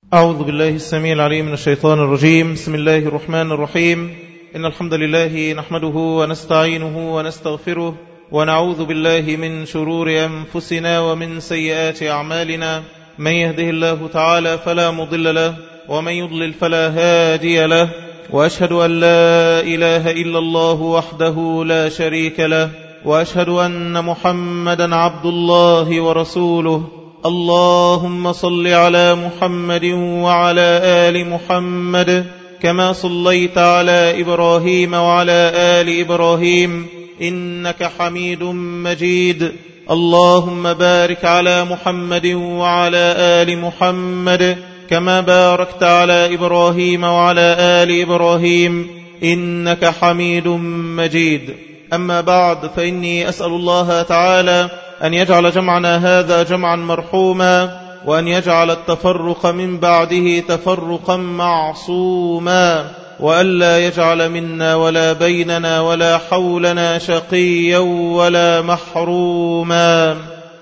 أعوذ بالله السميع العليم من الشيطان الرجيم. بسم الله الرحمن الرحيم. إن الحمد لله نحمده ونستعينه ونستغفره ونعوذ بالله من شرور أنفسنا ومن سيئات أعمالنا. من يهده الله تعالى فلا مضل له ومن يضلل فلا هادي له، وأشهد أن لا إله إلا الله وحده لا شريك له، وأشهد أن محمدا عبد الله ورسوله. اللهم صل على محمد وعلى آل محمد كما صليت على إبراهيم وعلى آل إبراهيم إنك حميد مجيد. اللهم بارك على محمد وعلى آل محمد كما باركت على إبراهيم وعلى آل إبراهيم إنك حميد مجيد. أما بعد، فإني أسأل الله تعالى أن يجعل جمعنا هذا جمعا مرحوما، وأن يجعل التفرق من بعده تفرقا معصوما، وألا يجعل منا ولا بيننا ولا حولنا شقيا ولا محروما.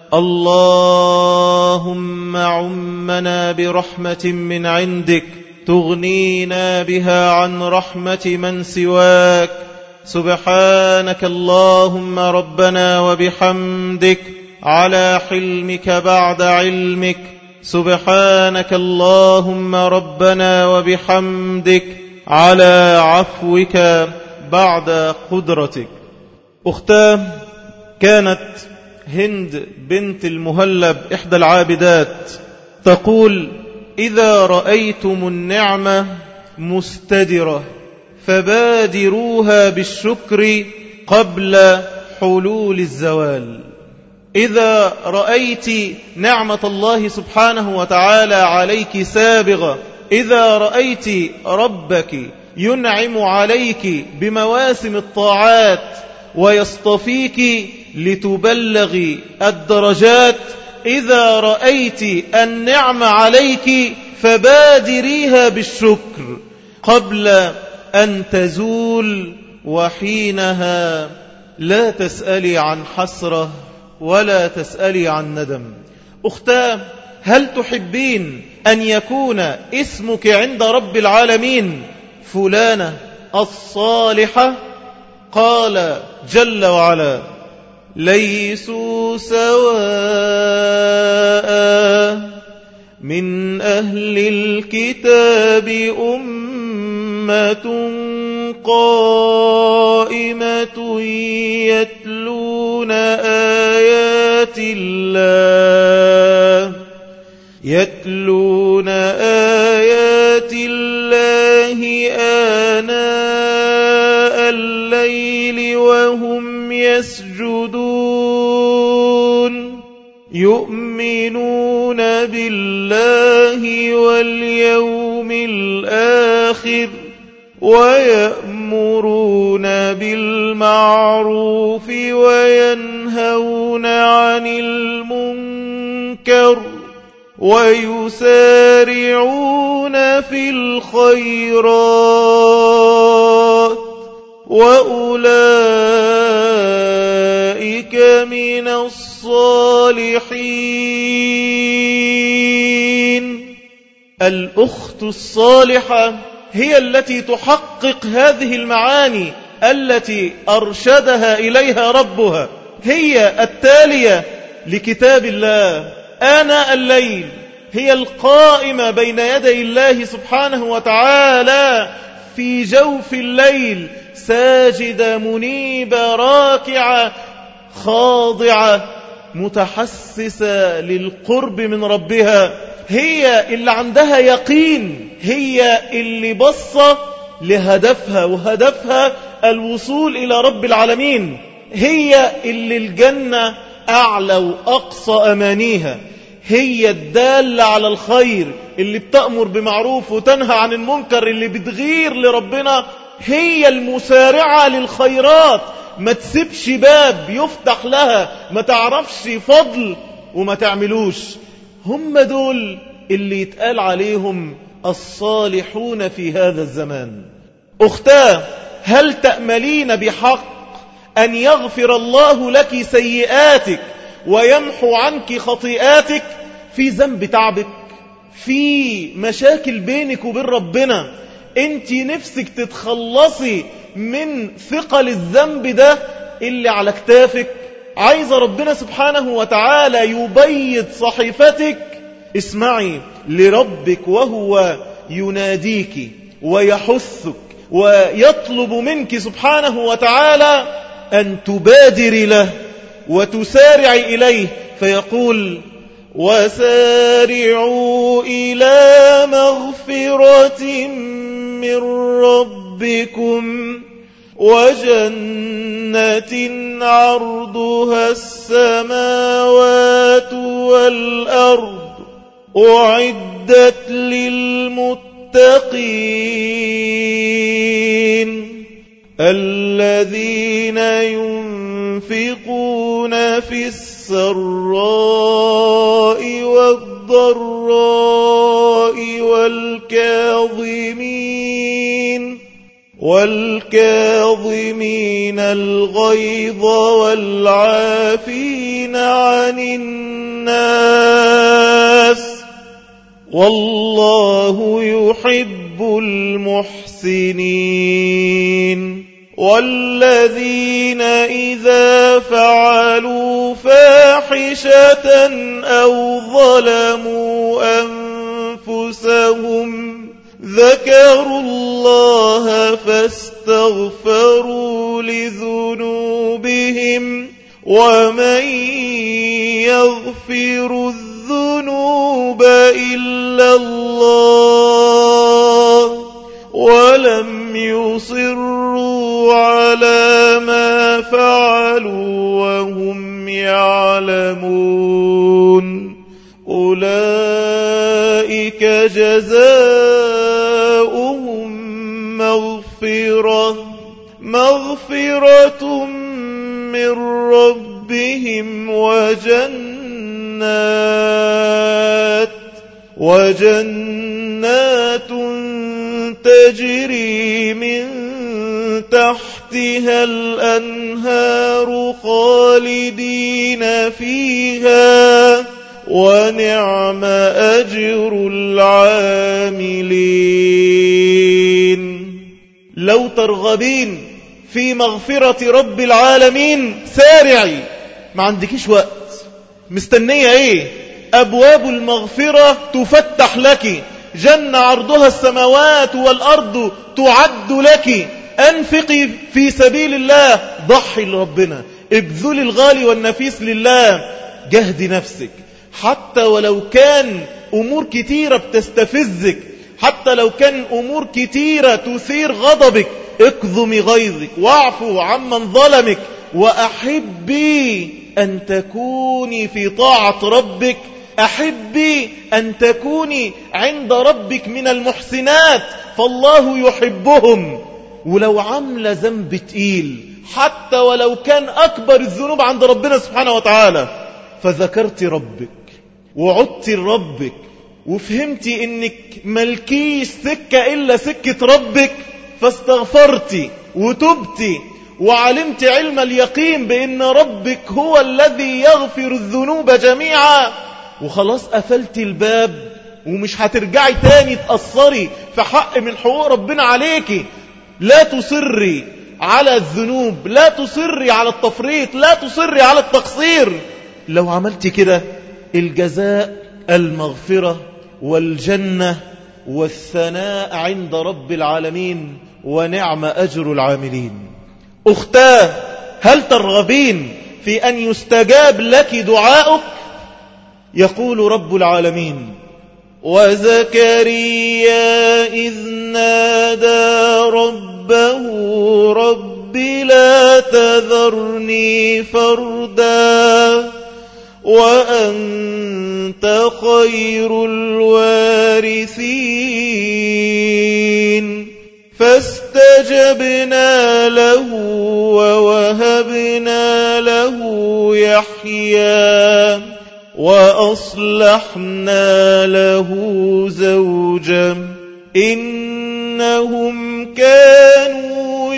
اللهم عمنا برحمة من عندك تغنينا بها عن رحمة من سواك. سبحانك اللهم ربنا وبحمدك على حلمك بعد علمك. سبحانك اللهم ربنا وبحمدك على عفوك بعد قدرتك. أختاه كانت هند بنت المهلب إحدى العابدات تقول: إذا رأيتم النعمة مستدرة فبادروها بالشكر قبل حلول الزوال. إذا رأيت نعمة الله سبحانه وتعالى عليك سابغة، إذا رأيت ربك ينعم عليك بمواسم الطاعات ويصطفيك لتبلغي الدرجات، إذا رأيت النعمة عليك فبادريها بالشكر قبل أن تزول، وحينها لا تسألي عن حسرة ولا تسألي عن ندم. أختاه، هل تحبين أن يكون اسمك عند رب العالمين فلانة الصالحة؟ قال جل وعلا: ليسوا سواء من أهل الكتاب أمة قائمة يتلون آيات الله آناء الليل وهم يسجدون، يؤمنون بالله واليوم الآخر ويأمرون بالمعروف وينهون عن المنكر ويسارعون في الخيرات وأولئك من الصالحين. الأخت الصالحة هي التي تحقق هذه المعاني التي أرشدها إليها ربها، هي التالية لكتاب الله آناء الليل، هي القائمة بين يدي الله سبحانه وتعالى في جوف الليل، ساجدة منيبة راكعة خاضعة متحسسة للقرب من ربها، هي اللي عندها يقين، هي اللي بصة لهدفها، وهدفها الوصول إلى رب العالمين، هي اللي الجنة أعلى وأقصى أمانيها، هي الدالة على الخير اللي بتأمر بمعروف وتنهى عن المنكر، اللي بتغير لربنا، هي المسارعة للخيرات، ما تسيبش باب يفتح لها ما تعرفش فضل وما تعملوش. هم دول اللي يتقال عليهم الصالحون في هذا الزمان. أختاه، هل تأملين بحق أن يغفر الله لك سيئاتك ويمحو عنك خطيئاتك في ذنب تعبك؟ في مشاكل بينك وبين ربنا، انت نفسك تتخلصي من ثقل الذنب ده اللي على كتافك، عايزة ربنا سبحانه وتعالى يبيض صحيفتك، اسمعي لربك وهو يناديك ويحثك ويطلب منك سبحانه وتعالى أن تبادر له وتسارع إليه، فيقول وسارعوا إلى مغفرة من ربكم وجنة عرضها السماوات والأرض أعدت للمتقين الذين ينفقون في السراء والضراء والكاظمين الغيظ والعافين عن الناس والله يحب المحسنين والذين إذا فعلوا فاحشة أو ظلموا أنفسهم ذكروا الله فاستغفروا لذنوبهم ومن يغفر الذنوب إلا الله ولم يصروا على ما فعلوا وهم يعلمون أولئك جزاؤهم مغفرة من ربهم وجنات تجري من تحتها الأنهار خالدين فيها ونعم أجر العاملين. لو ترغبين في مغفرة رب العالمين سارعي، ما عندكيش وقت، مستنية ايه؟ أبواب المغفرة تفتح لك، جنة عرضها السماوات والأرض تعد لك، أنفقي في سبيل الله، ضحي لربنا، ابذلي الغالي والنفيس لله، جهدي نفسك حتى ولو كان أمور كتيرة بتستفزك، حتى لو كان أمور كتيرة تثير غضبك، اكظمي غيظك واعفو عمن ظلمك، وأحبي أن تكوني في طاعة ربك، أحبي أن تكوني عند ربك من المحسنات فالله يحبهم. ولو عمل ذنب تقيل حتى ولو كان أكبر الذنوب عند ربنا سبحانه وتعالى، فذكرت ربك وعدت لربك وفهمتي إنك ملكيش سكة إلا سكة ربك، فاستغفرتي وتبتي وعلمت علم اليقين بأن ربك هو الذي يغفر الذنوب جميعا، وخلاص قفلت الباب ومش هترجعي تاني تأثري في حق من حقوق ربنا عليكي. لا تصري على الذنوب، لا تصري على التفريط، لا تصري على التقصير. لو عملت كده الجزاء المغفرة والجنة والثناء عند رب العالمين ونعم أجر العاملين. أختاه، هل ترغبين في أن يستجاب لك دعاؤك؟ يقول رب العالمين وزكريا إذ نادى ربه رب لا تذرني فردا وأنت خير الوارثين فاستجبنا له ووهبنا له يحيى وأصلحنا له زوجا إنهم كانوا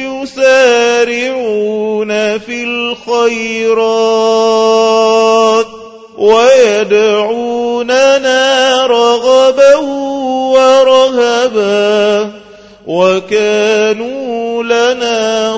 يسارعون في الخيرات ويدعوننا يدعوننا رغبا ورهبا وكانوا لنا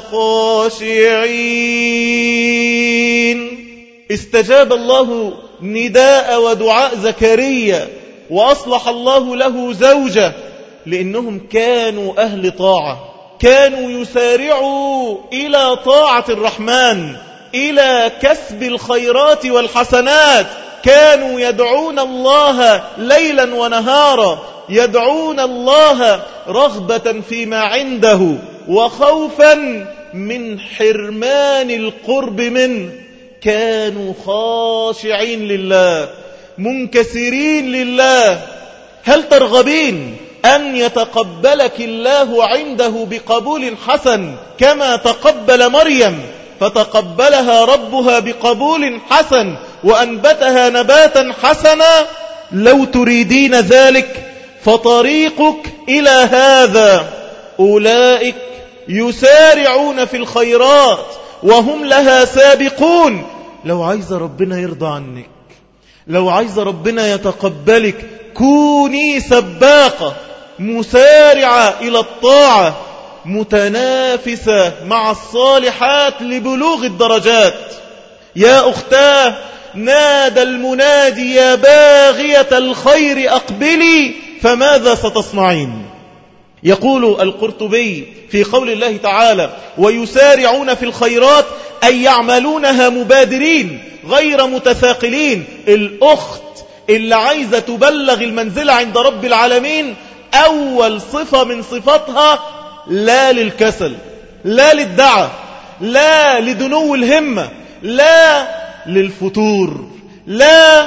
خاشعين. استجاب الله نداء ودعاء زكريا وأصلح الله له زوجة لأنهم كانوا أهل طاعة، كانوا يسارعوا إلى طاعة الرحمن، إلى كسب الخيرات والحسنات، كانوا يدعون الله ليلا ونهارا، يدعون الله رغبة فيما عنده وخوفا من حرمان القرب منه. كانوا خاشعين لله، منكسرين لله. هل ترغبين أن يتقبلك الله عنده بقبول حسن كما تقبل مريم فتقبلها ربها بقبول حسن وأنبتها نباتا حسنا؟ لو تريدين ذلك فطريقك إلى هذا. أولئك يسارعون في الخيرات وهم لها سابقون. لو عايز ربنا يرضى عنك، لو عايز ربنا يتقبلك، كوني سباقة مسارعة إلى الطاعة، متنافسة مع الصالحات لبلوغ الدرجات. يا أختاه، نادى المنادي يا باغية الخير أقبلي، فماذا ستصنعين؟ يقول القرطبي في قول الله تعالى ويسارعون في الخيرات أي يعملونها مبادرين غير متثاقلين. الأخت اللي عايزة تبلغ المنزلة عند رب العالمين أول صفة من صفاتها لا للكسل، لا للدعة، لا لدنو الهمة، لا للفتور، لا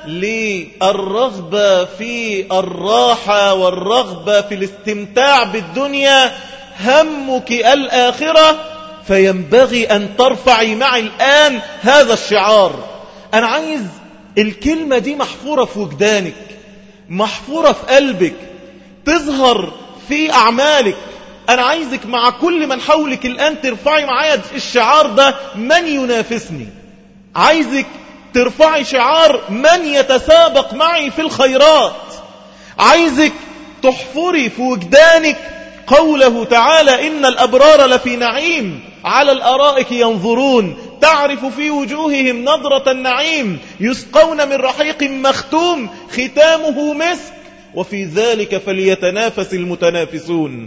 للرغبة في الراحة والرغبة في الاستمتاع بالدنيا. همك الآخرة، فينبغي أن ترفعي معي الآن هذا الشعار. أنا عايز الكلمة دي محفورة في وجدانك، محفورة في قلبك، تظهر في أعمالك. أنا عايزك مع كل من حولك الآن ترفعي معايا الشعار ده، من ينافسني. عايزك ترفعي شعار من يتسابق معي في الخيرات. عايزك تحفري في وجدانك قوله تعالى إن الأبرار لفي نعيم على الأرائك ينظرون تعرف في وجوههم نظرة النعيم يسقون من رحيق مختوم ختامه مسك وفي ذلك فليتنافس المتنافسون.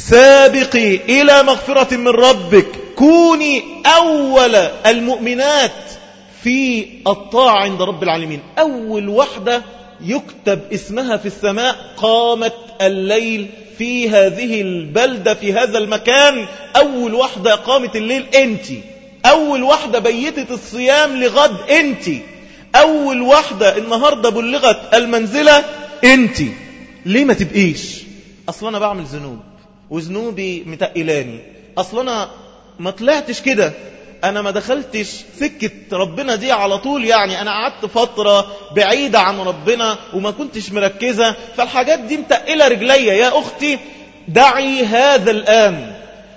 سابقي إلى مغفرة من ربك، كوني أول المؤمنات في الطاعة عند رب العالمين. أول واحدة يكتب اسمها في السماء قامت الليل في هذه البلدة في هذا المكان. أول واحدة قامت الليل أنت، أول واحدة بيتت الصيام لغد أنت، أول واحدة النهاردة بلغت المنزلة أنت. ليه ما تبقيش؟ أصلا أنا بعمل ذنوب وذنوبي متقلاني، أصلا أنا ما طلعتش كده، أنا ما دخلتش سكة ربنا دي على طول، يعني أنا قعدت فترة بعيدة عن ربنا وما كنتش مركزة، فالحاجات دي متقلة رجلية. يا أختي دعي هذا الآن،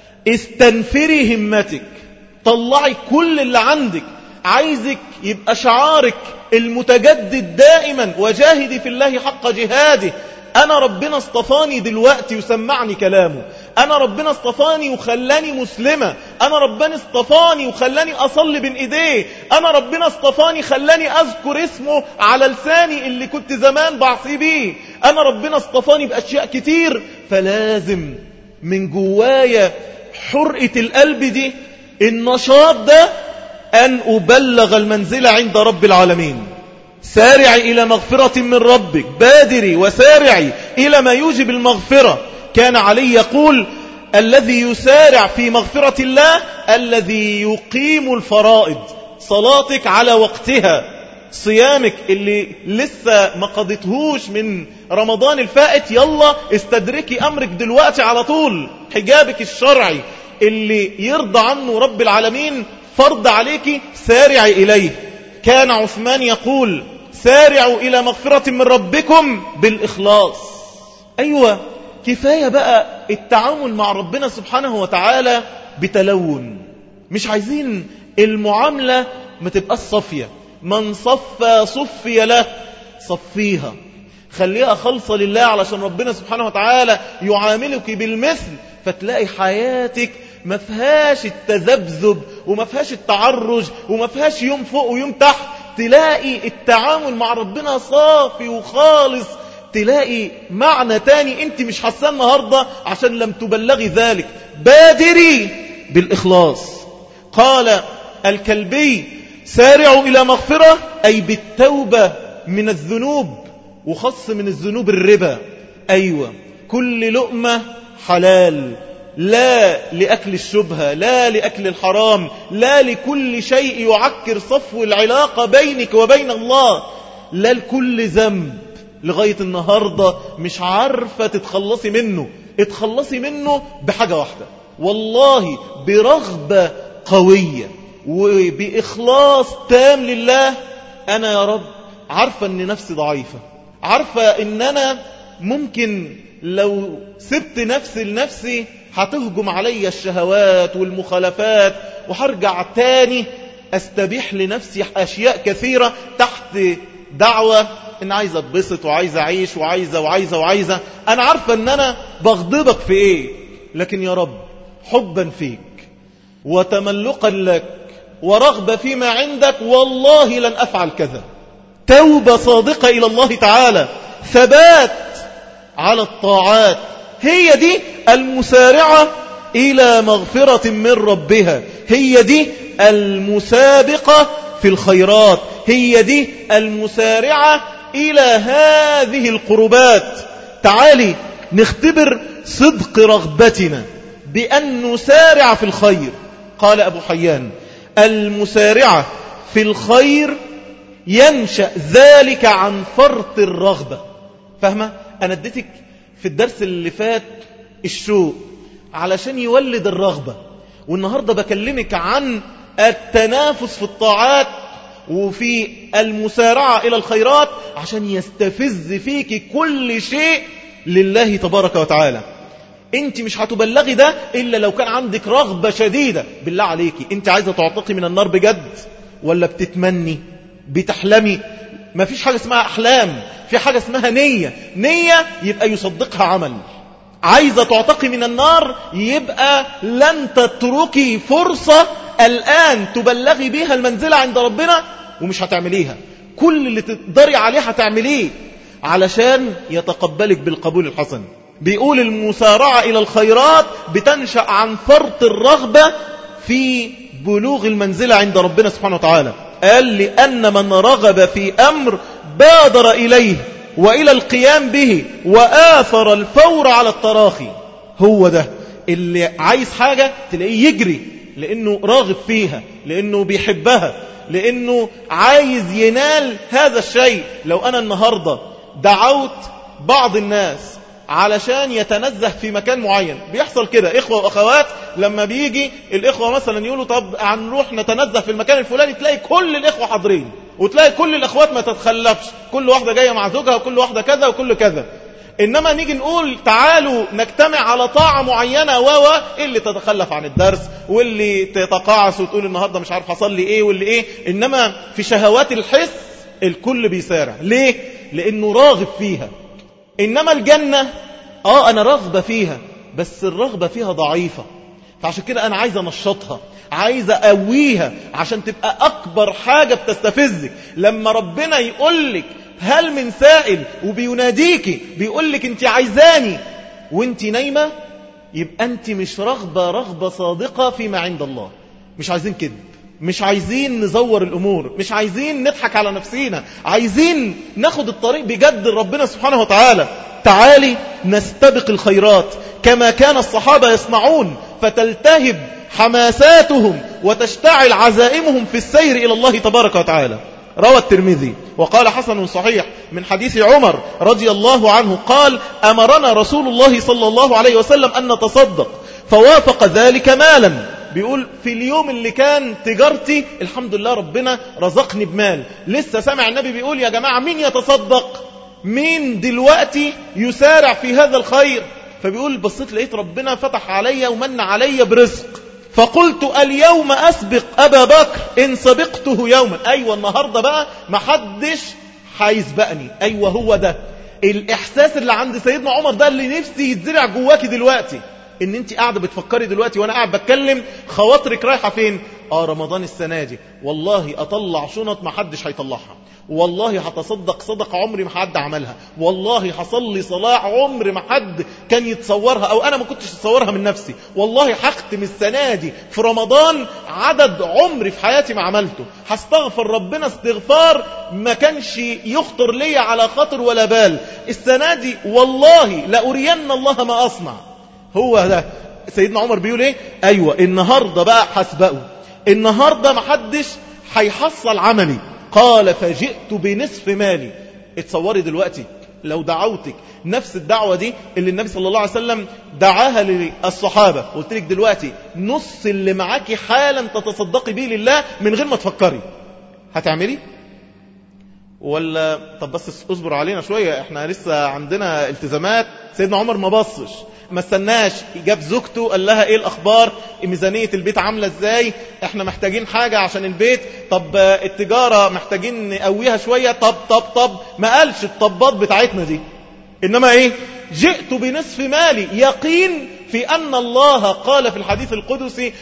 استنفري همتك، طلعي كل اللي عندك. عايزك يبقى شعارك المتجدد دائما وجاهدي في الله حق جهاده. أنا ربنا اصطفاني دلوقتي وسمعني كلامه، أنا ربنا اصطفاني وخلاني مسلمة، أنا ربنا اصطفاني وخلاني أصلي بين إيديه، أنا ربنا اصطفاني خلاني أذكر اسمه على لساني اللي كنت زمان بعصي بيه، أنا ربنا اصطفاني بأشياء كتير. فلازم من جوايا حرقة القلب دي، النشاط ده، أن أبلغ المنزلة عند رب العالمين. سارعي إلى مغفرة من ربك، بادري وسارعي إلى ما يوجب المغفرة. كان علي يقول الذي يسارع في مغفرة الله الذي يقيم الفرائض، صلاتك على وقتها، صيامك اللي لسه ما قضيتهوش من رمضان الفائت، يلا استدركي أمرك دلوقتي على طول، حجابك الشرعي اللي يرضى عنه رب العالمين فرض عليك، سارعي إليه. كان عثمان يقول سارعوا إلى مغفرة من ربكم بالإخلاص. أيوة، كفاية بقى التعامل مع ربنا سبحانه وتعالى بتلون، مش عايزين المعاملة ما تبقى صفية. من صفى صفي له، صفيها، خليها خالصة لله علشان ربنا سبحانه وتعالى يعاملك بالمثل، فتلاقي حياتك ما فيهاش التذبذب وما فيهاش التعرج وما فيهاش يوم فوق ويوم تحت، تلاقي التعامل مع ربنا صافي وخالص، تلاقي معنى تاني انت مش حاساه النهاردة عشان لم تبلغي ذلك. بادري بالإخلاص. قال الكلبي سارعوا إلى مغفرة، أي بالتوبة من الذنوب، وخص من الذنوب الربا. أيوة، كل لقمة حلال، لا لأكل الشبهة، لا لأكل الحرام، لا لكل شيء يعكر صفو العلاقة بينك وبين الله، لا لكل ذنب لغاية النهاردة مش عارفة تتخلصي منه. اتخلصي منه بحاجة واحدة، والله برغبة قوية وبإخلاص تام لله. أنا يا رب عارفة أن نفسي ضعيفة، عارفة أن أنا ممكن لو سبت نفسي لنفسي هتهجم علي الشهوات والمخالفات، وهرجع تاني أستبيح لنفسي أشياء كثيرة تحت دعوة إن عايزة أتبسط وعايزة أعيش وعايزة. أنا عارفة أن أنا بغضبك في إيه، لكن يا رب حبا فيك وتملقا لك ورغبة فيما عندك والله لن أفعل كذا. توبة صادقة إلى الله تعالى، ثبات على الطاعات، هي دي المسارعة إلى مغفرة من ربها، هي دي المسابقة في الخيرات، هي دي المسارعة إلى هذه القربات. تعالي نختبر صدق رغبتنا بأن نسارع في الخير. قال أبو حيان المسارعة في الخير ينشأ ذلك عن فرط الرغبة. فاهمة؟ أنا اديتك في الدرس اللي فات الشوق علشان يولد الرغبة، والنهاردة بكلمك عن التنافس في الطاعات وفي المسارعة إلى الخيرات عشان يستفز فيك كل شيء لله تبارك وتعالى. انت مش هتبلغي ده إلا لو كان عندك رغبة شديدة. بالله عليكي، انت عايزة تعتقي من النار بجد ولا بتتمني بتحلمي؟ ما فيش حاجة اسمها أحلام، في حاجة اسمها نية. نية يبقى يصدقها عمل. عايزة تعتقي من النار يبقى لن تتركي فرصة الآن تبلغي بيها المنزلة عند ربنا ومش هتعمليها. كل اللي تقدري عليه هتعمليه علشان يتقبلك بالقبول الحسن. بيقول المسارعة إلى الخيرات بتنشأ عن فرط الرغبة في بلوغ المنزلة عند ربنا سبحانه وتعالى. قال لأن من رغب في أمر بادر إليه وإلى القيام به وآثر الفور على التراخي. هو ده اللي عايز حاجة تلاقيه يجري لأنه راغب فيها، لأنه بيحبها، لأنه عايز ينال هذا الشيء. لو أنا النهاردة دعوت بعض الناس علشان يتنزه في مكان معين، بيحصل كده إخوة وأخوات لما بيجي الإخوة مثلا يقولوا طب هنروح نتنزه في المكان الفلاني، تلاقي كل الإخوة حاضرين وتلاقي كل الأخوات ما تتخلفش، كل واحدة جاية مع زوجها وكل واحدة كذا وكل كذا. إنما نيجي نقول تعالوا نجتمع على طاعة معينة اللي تتخلف عن الدرس واللي تتقاعس وتقول النهاردة مش عارف حصل لي إيه واللي إيه. إنما في شهوات الحس الكل بيسارع. ليه؟ لأنه راغب فيها. إنما الجنة أنا رغبة فيها بس الرغبة فيها ضعيفة، فعشان كده أنا عايز أنشطها، عايز أقويها عشان تبقى أكبر حاجة بتستفزك. لما ربنا يقولك هل من سائل وبيناديكي بيقولك أنت عايزاني وأنت نايمة، يبقى أنت مش رغبة صادقة فيما عند الله. مش عايزين كده، مش عايزين نزور الأمور، مش عايزين نضحك على نفسينا، عايزين ناخد الطريق بجد ربنا سبحانه وتعالى. تعالي نستبق الخيرات كما كان الصحابة يصنعون، فتلتهب حماساتهم وتشتعل عزائمهم في السير إلى الله تبارك وتعالى. روى الترمذي وقال حسن صحيح من حديث عمر رضي الله عنه قال أمرنا رسول الله صلى الله عليه وسلم أن نتصدق فوافق ذلك مالا. بيقول في اليوم اللي كان تجارتي الحمد لله ربنا رزقني بمال، لسه سامع النبي بيقول يا جماعة مين يتصدق، مين دلوقتي يسارع في هذا الخير. فبيقول بصيت لقيت ربنا فتح علي ومن علي برزق، فقلت اليوم أسبق أبا بكر إن سبقته يوما. أيوة النهاردة بقى محدش هيسبقني. أيوة هو ده الإحساس اللي عند سيدنا عمر، ده اللي نفسي يتزرع جواكي دلوقتي، ان انت قاعدة بتفكري دلوقتي وانا قاعد بتكلم، خواطرك رايحة فين؟ رمضان السنة دي والله اطلع شنط ما حدش هيطلعها، والله هتصدق صدقة عمري ما حد عملها، والله هصلي صلاة عمر ما حد كان يتصورها او انا ما كنتش اتصورها من نفسي، والله هختم السنة دي في رمضان عدد عمري في حياتي ما عملته، هستغفر ربنا استغفار ما كانش يخطر لي على خاطر ولا بال السنة دي، والله لأرين الله ما أصنع. هو ده سيدنا عمر بيقول ايه؟ ايوه النهاردة بقى هسبقه، النهاردة ما حدش هيحصل عملي. قال فجئت بنصف مالي. اتصوري دلوقتي لو دعوتك نفس الدعوة دي اللي النبي صلى الله عليه وسلم دعاها للصحابة، قلت لك دلوقتي نص اللي معاكي حالا تتصدقي بيه لله من غير ما تفكري، هتعملي؟ ولا طب بس اصبر علينا شوية، احنا لسه عندنا التزامات. سيدنا عمر ما بصش، ما استناش، جاب زوجته قال لها ايه الاخبار، ميزانية البيت عاملة ازاي، احنا محتاجين حاجة عشان البيت، طب التجارة محتاجين نقويها شوية، طب ما قالش الطبات بتاعتنا دي، انما ايه؟ جئت بنصف مالي، يقين في ان الله قال في الحديث القدسي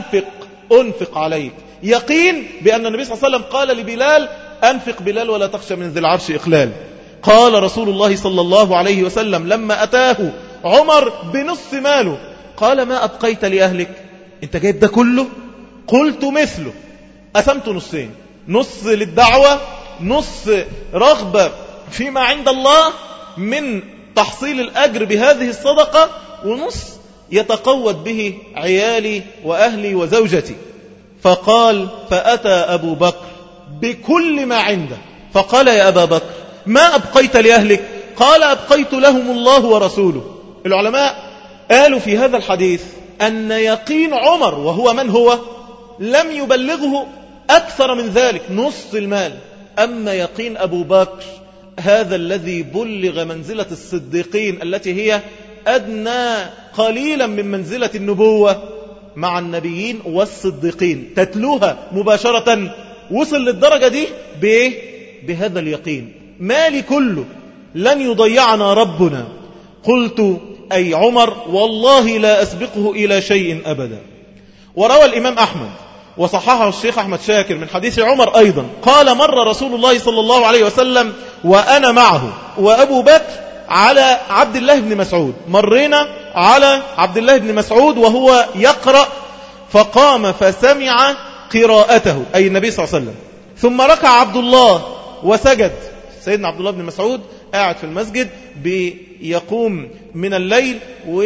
انفق عليك، يقين بان النبي صلى الله عليه وسلم قال لبلال أنفق بلال ولا تخشى من ذي العرش إخلال. قال رسول الله صلى الله عليه وسلم لما أتاه عمر بنص ماله قال ما أبقيت لأهلك؟ أنت جايب ده كله؟ قلت مثله. أسمت نصين، نص للدعوة، نص رغبة فيما عند الله من تحصيل الأجر بهذه الصدقة، ونص يتقوت به عيالي وأهلي وزوجتي. فقال فأتى أبو بكر بكل ما عنده فقال يا أبا بكر ما أبقيت لأهلك؟ قال أبقيت لهم الله ورسوله. العلماء قالوا في هذا الحديث أن يقين عمر، وهو من هو، لم يبلغه أكثر من ذلك نص المال. أما يقين أبو بكر هذا الذي بلغ منزلة الصديقين التي هي أدنى قليلا من منزلة النبوة مع النبيين والصديقين، تتلوها مباشرة، وصل للدرجة دي بهذا اليقين، مالي كله لن يضيعنا ربنا. قلت أي عمر والله لا أسبقه إلى شيء أبدا. وروى الإمام أحمد وصححه الشيخ أحمد شاكر من حديث عمر أيضا قال مر رسول الله صلى الله عليه وسلم وأنا معه وأبو بكر على عبد الله بن مسعود، مرينا على عبد الله بن مسعود وهو يقرأ، فقام فسمع قراءته أي النبي صلى الله عليه وسلم، ثم ركع عبد الله وسجد. سيدنا عبد الله بن مسعود قاعد في المسجد بيقوم من الليل،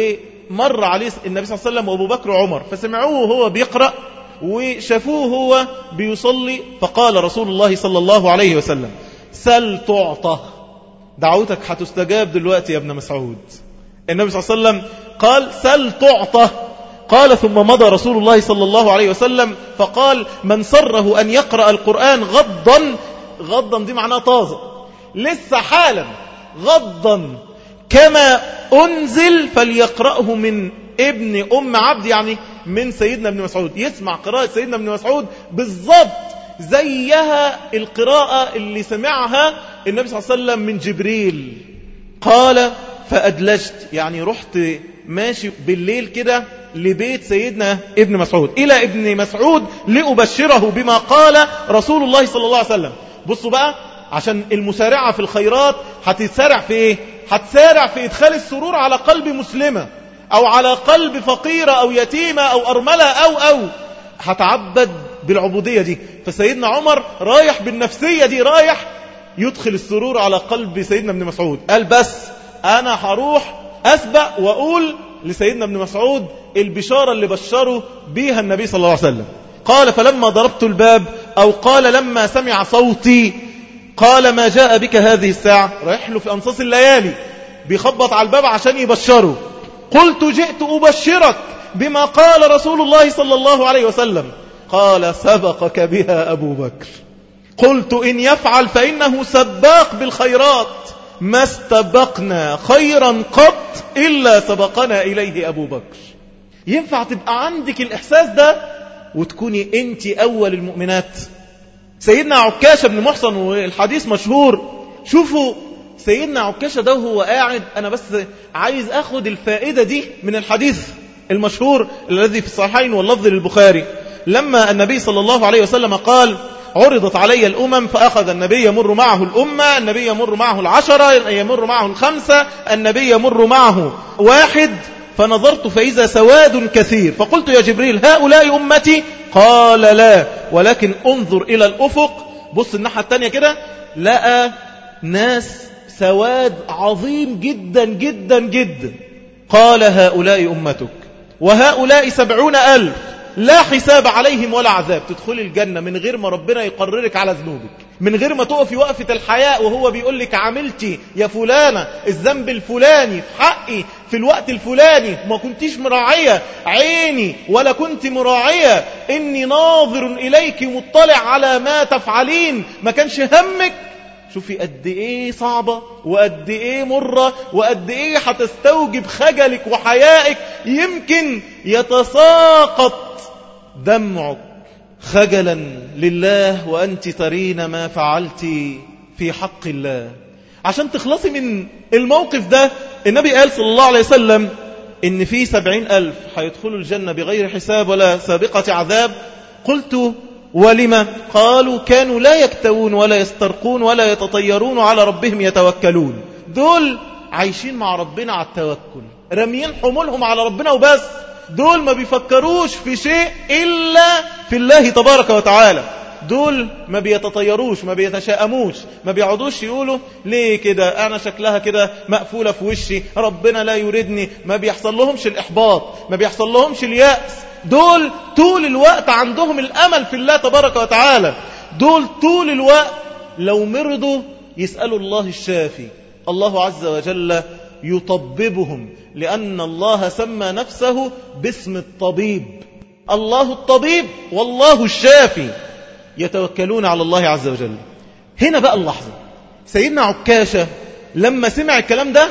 ومر عليه النبي صلى الله عليه وسلم وأبو بكر وعمر، فسمعوه وهو بيقرأ وشافوه هو بيصلي، فقال رسول الله صلى الله عليه وسلم سل تعطى، دعوتك هتستجاب دلوقتي يا ابن مسعود. النبي صلى الله عليه وسلم قال سل تعطى. قال ثم مضى رسول الله صلى الله عليه وسلم فقال من سره أن يقرأ القرآن غضا دي معناه طازة، لسه حالا غضا كما أنزل فليقرأه من ابن أم عبد، يعني من سيدنا ابن مسعود، يسمع قراءة سيدنا ابن مسعود بالضبط زيها القراءة اللي سمعها النبي صلى الله عليه وسلم من جبريل. قال فأدلجت، يعني رحت ماشي بالليل كده لبيت سيدنا ابن مسعود إلى ابن مسعود لأبشره بما قال رسول الله صلى الله عليه وسلم. بصوا بقى، عشان المسارعة في الخيرات هتتسارع في ايه؟ هتسارع في إدخال السرور على قلب مسلمة أو على قلب فقيرة أو يتيمة أو أرملة أو هتعبد بالعبودية دي. فسيدنا عمر رايح بالنفسية دي، رايح يدخل السرور على قلب سيدنا ابن مسعود. قال بس أنا هروح أسبق وأقول لسيدنا ابن مسعود البشارة اللي بشره بيها النبي صلى الله عليه وسلم. قال فلما ضربت الباب أو قال لما سمع صوتي قال ما جاء بك هذه الساعة، رايح له في أنصاص الليالي بيخبط على الباب عشان يبشره. قلت جئت أبشرك بما قال رسول الله صلى الله عليه وسلم. قال سبقك بها أبو بكر. قلت إن يفعل فإنه سباق بالخيرات، ما استبقنا خيرا قط إلا سبقنا إليه أبو بكر. ينفع تبقى عندك الإحساس ده وتكوني أنت أول المؤمنات؟ سيدنا عكاشة بن محصن والحديث مشهور شوفوا سيدنا عكاشة ده وهو قاعد، أنا بس عايز أخد الفائدة دي من الحديث المشهور الذي في الصحيحين واللفظ للبخاري، لما النبي صلى الله عليه وسلم قال عرضت علي الأمم فأخذ النبي يمر معه الأمة، النبي يمر معه 10، يمر معه 5، النبي يمر معه 1، فنظرت فإذا سواد كثير، فقلت يا جبريل هؤلاء أمتي؟ قال لا، ولكن انظر إلى الأفق، بص الناحية التانية كده، لقى ناس سواد عظيم جدا جدا جدا. قال هؤلاء أمتك وهؤلاء 70,000 لا حساب عليهم ولا عذاب، تدخل الجنة من غير ما ربنا يقررك على ذنوبك، من غير ما تقفي وقفة الحياء وهو بيقول لك عملتي يا فلانة الذنب الفلاني في حقي في الوقت الفلاني، ما كنتيش مراعية عيني ولا كنت مراعية إني ناظر إليك مطلع على ما تفعلين، ما كانش همك. شوفي قد ايه صعبة وقد ايه مرة وقد ايه هتستوجب خجلك وحيائك، يمكن يتساقط دمعك خجلا لله وأنت ترين ما فعلت في حق الله. عشان تخلصي من الموقف ده النبي قال صلى الله عليه وسلم إن في 70,000 هيدخلوا الجنة بغير حساب ولا سابقة عذاب. قلت ولما؟ قالوا كانوا لا يكتوون ولا يسترقون ولا يتطيرون على ربهم يتوكلون، دول عايشين مع ربنا على التوكل، رميين حمولهم على ربنا وبس، دول ما بيفكروش في شيء إلا في الله تبارك وتعالى، دول ما بيتطيروش ما بيتشائموش، ما بيقعدوش يقولوا ليه كده أنا شكلها كده مقفولة في وشي ربنا لا يريدني، ما بيحصل لهمش الإحباط، ما بيحصل لهمش اليأس، دول طول الوقت عندهم الأمل في الله تبارك وتعالى، دول طول الوقت لو مرضوا يسألوا الله الشافي، الله عز وجل يطببهم، لأن الله سمى نفسه باسم الطبيب، الله الطبيب والله الشافي، يتوكلون على الله عز وجل. هنا بقى اللحظة، سيدنا عكاشة لما سمع الكلام ده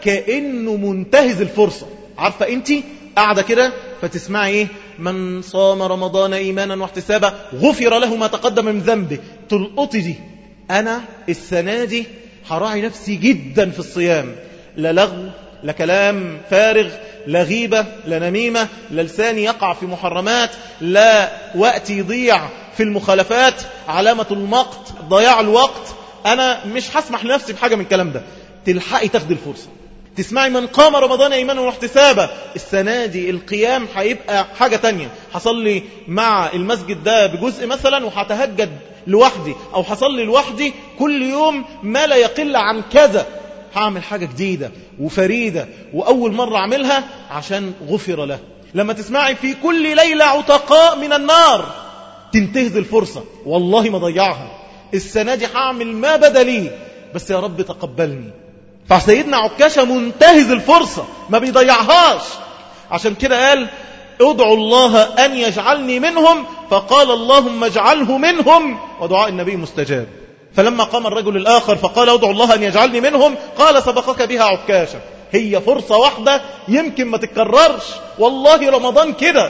كأنه منتهز الفرصة، عارفة انت قاعدة كده فتسمعي ايه؟ من صام رمضان ايمانا واحتسابا غفر له ما تقدم من ذنبه، تلقطي دي، انا السنة دي هراعي نفسي جدا في الصيام، لا لغو لا كلام فارغ، لا غيبة لا نميمة، لا لساني يقع في محرمات، لا وقت يضيع في المخالفات، علامة المقت ضياع الوقت، أنا مش هسمح لنفسي بحاجة من الكلام ده. تلحقي تاخدي الفرصة تسمعي من قام رمضان ايمانا واحتسابا، السنة دي القيام هيبقى حاجة تانية، هصلي مع المسجد ده بجزء مثلا وهتهجد لوحدي أو هصلي لوحدي كل يوم ما لا يقل عن كذا، هعمل حاجة جديدة وفريدة وأول مرة أعملها عشان غفر له. لما تسمعي في كل ليلة عتقاء من النار، تنتهز الفرصة، والله ما ضيعها، السنة دي هعمل ما بدا لي بس يا رب تقبلني. فسيدنا عكاشة منتهز الفرصة ما بيضيعهاش، عشان كده قال ادعوا الله أن يجعلني منهم، فقال اللهم اجعله منهم، ودعاء النبي مستجاب. فلما قام الرجل الآخر فقال ادعوا الله أن يجعلني منهم، قال سبقك بها عكاشة، هي فرصة واحدة يمكن ما تتكررش، والله رمضان كده،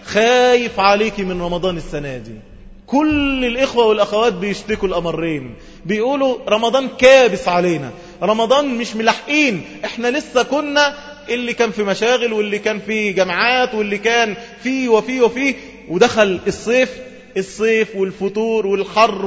خايف عليك من رمضان السنة دي. كل الإخوة والأخوات بيشتكوا الأمرين، بيقولوا رمضان كابس علينا، رمضان مش ملحقين، احنا لسه كنا اللي كان في مشاغل واللي كان في جامعات واللي كان فيه وفيه ودخل الصيف والفتور والحر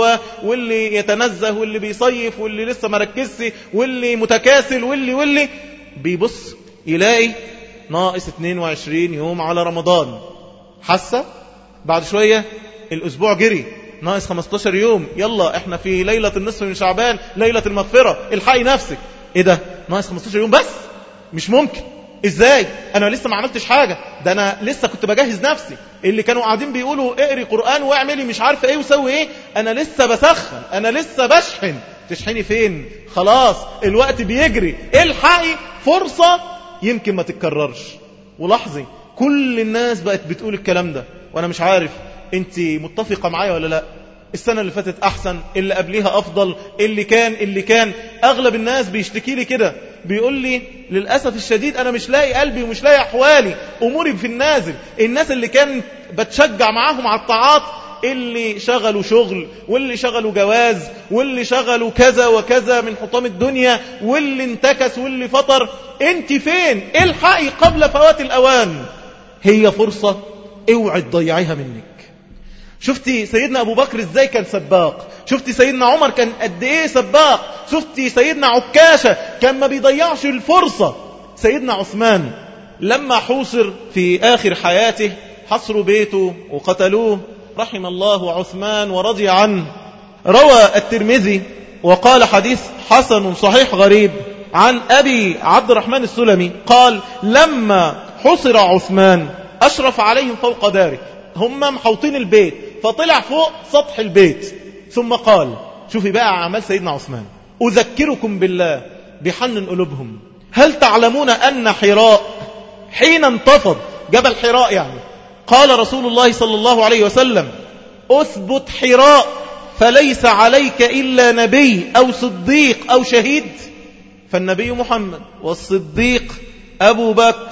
واللي يتنزه واللي بيصيف واللي لسه مركزش واللي متكاسل واللي بيبص يلاقي ناقص 22 يوم على رمضان، حاسة بعد شوية الأسبوع جري ناقص 15 يوم، يلا احنا في ليلة النصف من شعبان، ليلة المغفرة، الحقي نفسك. ايه ده ناقص 15 يوم بس؟ مش ممكن، ازاي انا لسه ما عملتش حاجة، ده انا لسه كنت بجهز نفسي، اللي كانوا قاعدين بيقولوا اقري قرآن واعملي مش عارف ايه وسوي ايه، انا لسه بسخن، انا لسه بشحن. تشحني فين؟ خلاص الوقت بيجري، الحقي فرصة يمكن ما تتكررش. ولاحظي كل الناس بقت بتقول الكلام ده، وانا مش عارف انت متفقة معايا ولا لا. السنة اللي فاتت احسن، اللي قبليها افضل، اللي كان اغلب الناس بيشتكي لي كده، بيقول لي للأسف الشديد انا مش لاقي قلبي ومش لاقي احوالي، اموري في النازل. الناس اللي كانت بتشجع معاهم على الطاعات اللي شغلوا شغل، واللي شغلوا جواز، واللي شغلوا كذا وكذا من حطام الدنيا، واللي انتكس واللي فطر. انت فين؟ الحقي قبل فوات الأوان. هي فرصة اوعي تضيعيها منك. شفتي سيدنا أبو بكر ازاي كان سباق، شفتي سيدنا عمر كان قد ايه سباق، شفتي سيدنا عكاشة كان ما بيضيعش الفرصة. سيدنا عثمان لما حوصر في آخر حياته حصروا بيته وقتلوه، رحم الله عثمان ورضي عنه. روى الترمذي وقال حديث حسن صحيح غريب عن أبي عبد الرحمن السلمي قال لما حصر عثمان أشرف عليهم فوق داره، هم محوطين البيت فطلع فوق سطح البيت، ثم قال، شوفي بقى أعمال سيدنا عثمان، أذكركم بالله بحن قلوبهم، هل تعلمون أن حراء حين انتفض جبل حراء يعني، قال رسول الله صلى الله عليه وسلم أثبت حراء فليس عليك إلا نبي أو صديق أو شهيد، فالنبي محمد والصديق أبو بكر،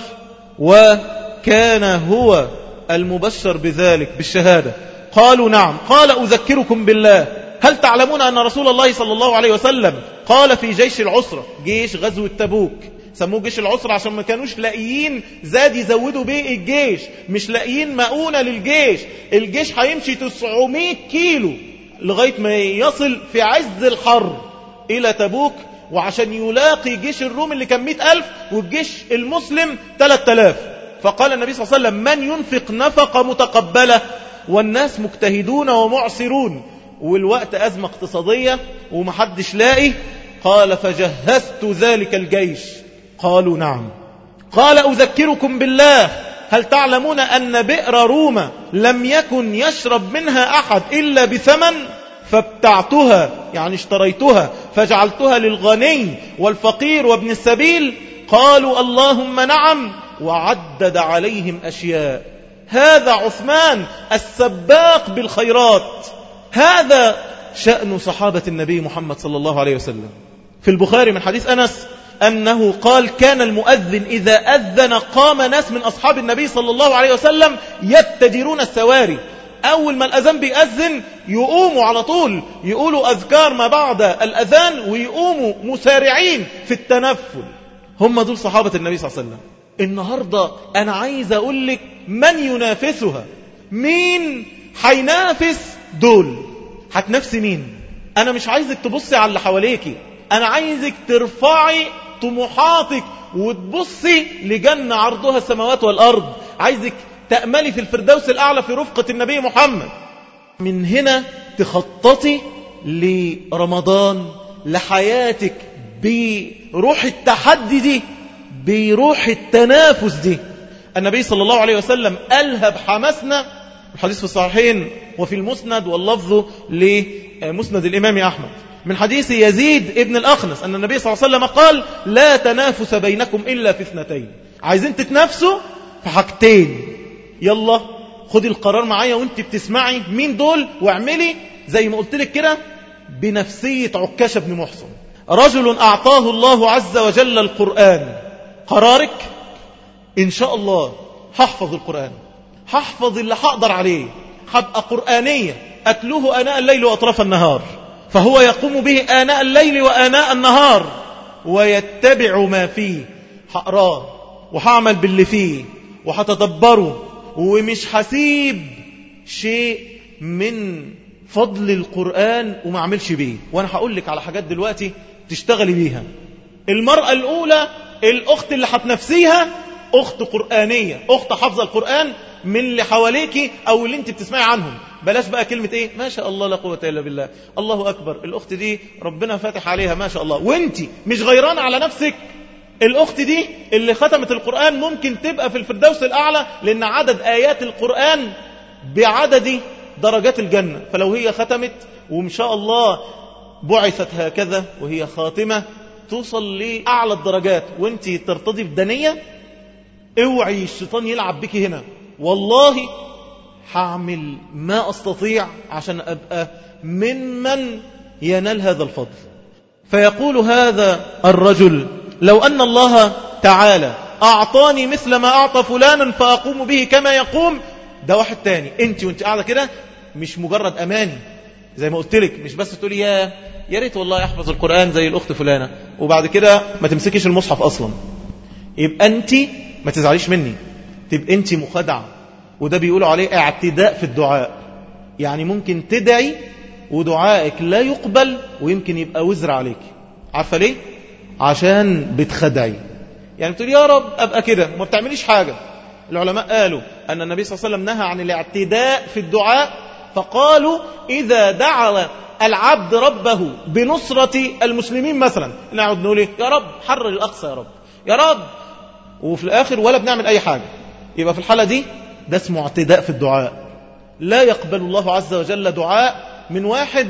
وكان هو المبشر بذلك بالشهادة. قالوا نعم. قال أذكركم بالله، هل تعلمون أن رسول الله صلى الله عليه وسلم قال في جيش العسرة، جيش غزو التبوك سموه جيش العسرة عشان ما كانوش لاقيين زاد يزودوا بيه الجيش، مش لاقيين مؤونة للجيش، الجيش هيمشي 900 كيلو لغاية ما يصل في عز الحر إلى تبوك، وعشان يلاقي جيش الروم اللي كان 100,000 والجيش المسلم 3000. فقال النبي صلى الله عليه وسلم من ينفق نفقة متقبلة والناس مجتهدون ومعسرون، والوقت أزمة اقتصادية ومحدش لاقي، قال فجهزت ذلك الجيش. قالوا نعم. قال أذكركم بالله، هل تعلمون أن بئر روما لم يكن يشرب منها أحد إلا بثمن، فابتعتها يعني اشتريتها فجعلتها للغني والفقير وابن السبيل، قالوا اللهم نعم، وعدد عليهم أشياء. هذا عثمان السباق بالخيرات، هذا شأن صحابة النبي محمد صلى الله عليه وسلم. في البخاري من حديث أنس أنه قال كان المؤذن إذا أذن قام ناس من أصحاب النبي صلى الله عليه وسلم يتجرون السواري، أول ما الأذان بيأذن يقوموا على طول يقولوا أذكار ما بعد الأذان ويقوموا مسارعين في التنفل. هم دول صحابة النبي صلى الله عليه وسلم. النهاردة أنا عايز أقول لك من ينافسها، مين حينافس دول، هتنافسي مين؟ أنا مش عايزك تبصي على اللي حواليكي، أنا عايزك ترفعي طموحاتك وتبصي لجنة عرضها السماوات والأرض، عايزك تأملي في الفردوس الأعلى في رفقة النبي محمد. من هنا تخططي لرمضان، لحياتك بروح التحدي دي، بروح التنافس دي. النبي صلى الله عليه وسلم ألهب حماسنا، الحديث في الصحيحين وفي المسند واللفظ لمسند الإمام أحمد من حديث يزيد ابن الأخنس أن النبي صلى الله عليه وسلم قال لا تنافس بينكم إلا في اثنتين، عايزين تتنافسوا في حاجتين، يلا خدي القرار معايا وانت بتسمعي مين دول، واعملي زي ما قلت لك كده بنفسية عكاشة بن محصن. رجل أعطاه الله عز وجل القرآن، قرارك إن شاء الله هحفظ القرآن، هحفظ اللي هقدر عليه، هبقى قرآنية أتلوه آناء الليل وأطراف النهار، فهو يقوم به آناء الليل وآناء النهار ويتبع ما فيه، هقراه وهعمل باللي فيه وهتدبره، ومش هسيب شيء من فضل القرآن وما عملش بيه. وانا هقول لك على حاجات دلوقتي تشتغلي بيها. المرأة الأولى الأخت اللي هتنفسيها أخت قرآنية، أخت حافظة القرآن من اللي حواليكي أو اللي انت بتسمعي عنهم. بلاش بقى كلمة ايه ما شاء الله لا قوة إلا بالله، الله أكبر، الأخت دي ربنا فاتح عليها ما شاء الله، وانت مش غيران على نفسك. الأخت دي اللي ختمت القرآن ممكن تبقى في الفردوس الأعلى، لأن عدد آيات القرآن بعدد درجات الجنة، فلو هي ختمت وإن شاء الله بعثت هكذا وهي خاتمة توصل لأعلى الدرجات وانت ترتضي بدنية، اوعي الشيطان يلعب بك هنا. والله هعمل ما أستطيع عشان أبقى ممن ينال هذا الفضل. فيقول هذا الرجل لو أن الله تعالى أعطاني مثل ما أعطى فلانا فأقوم به كما يقوم. ده واحد تاني، انت وانت قاعدة كده مش مجرد أماني زي ما قلت لك، مش بس تقولي يا ريت والله احفظ القرآن زي الأخت فلانة وبعد كده ما تمسكيش المصحف أصلا. يبقى أنت ما تزعليش مني، تبقى أنت مخدعة، وده بيقولوا عليه اعتداء في الدعاء. يعني ممكن تدعي ودعائك لا يقبل ويمكن يبقى وزر عليك. عارفة ليه؟ عشان بتخدعي. يعني بتقول يا رب أبقى كده وما بتعمليش حاجة. العلماء قالوا أن النبي صلى الله عليه وسلم نهى عن الاعتداء في الدعاء، فقالوا إذا دعا العبد ربه بنصرة المسلمين مثلا، نقعد نقول يا رب حرر الأقصى، يا رب يا رب، وفي الآخر ولا بنعمل أي حاجة، يبقى في الحالة دي ده اسمه اعتداء في الدعاء. لا يقبل الله عز وجل دعاء من واحد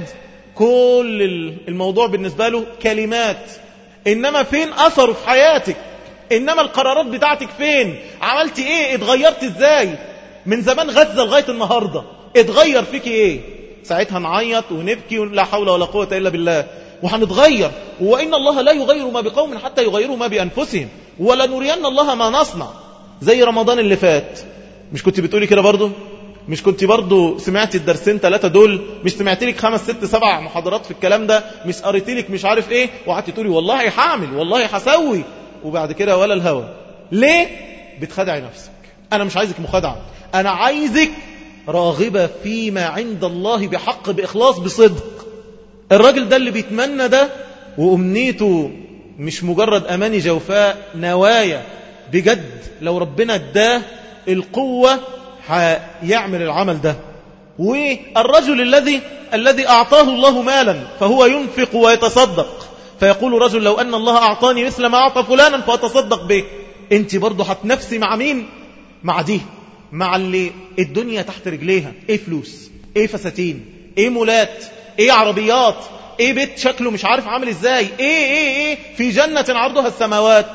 كل الموضوع بالنسبة له كلمات، إنما فين أثره في حياتك؟ إنما القرارات بتاعتك فين؟ عملت إيه؟ اتغيرت إزاي؟ من زمان غزة لغاية النهاردة اتغير فيك إيه؟ ساعتها نعيط ونبكي لا حول ولا قوة إلا بالله، وهنتغير. وإن الله لا يغير ما بقوم حتى يغيروا ما بأنفسهم ولا نرين الله ما نصنع. زي رمضان اللي فات، مش كنت بتقولي كده برضو؟ مش كنت برضو سمعتي الدرسين 3 دول؟ مش سمعتي لك 5 6 7 محاضرات في الكلام ده؟ مش قريتي لك مش عارف ايه وقعدتي تقولي والله هعمل والله هسوي، وبعد كده ولا الهوى؟ ليه؟ بتخدعي نفسك. انا مش عايزك مخادعة، انا عايزك راغبة فيما عند الله بحق بإخلاص بصدق. الراجل ده اللي بيتمنى ده وأمنيته مش مجرد أماني جوفاء، نوايا بجد، لو ربنا اداه القوة هيعمل العمل ده. والرجل الذي أعطاه الله مالا فهو ينفق ويتصدق، فيقول رجل لو أن الله أعطاني مثل ما أعطى فلانا فأتصدق به. انت برضو هتنفسي مع مين؟ مع دي، مع اللي الدنيا تحت رجليها. ايه فلوس، ايه فساتين، ايه مولات، ايه عربيات، ايه بيت شكله مش عارف عامل ازاي، ايه في جنة عرضها السماوات.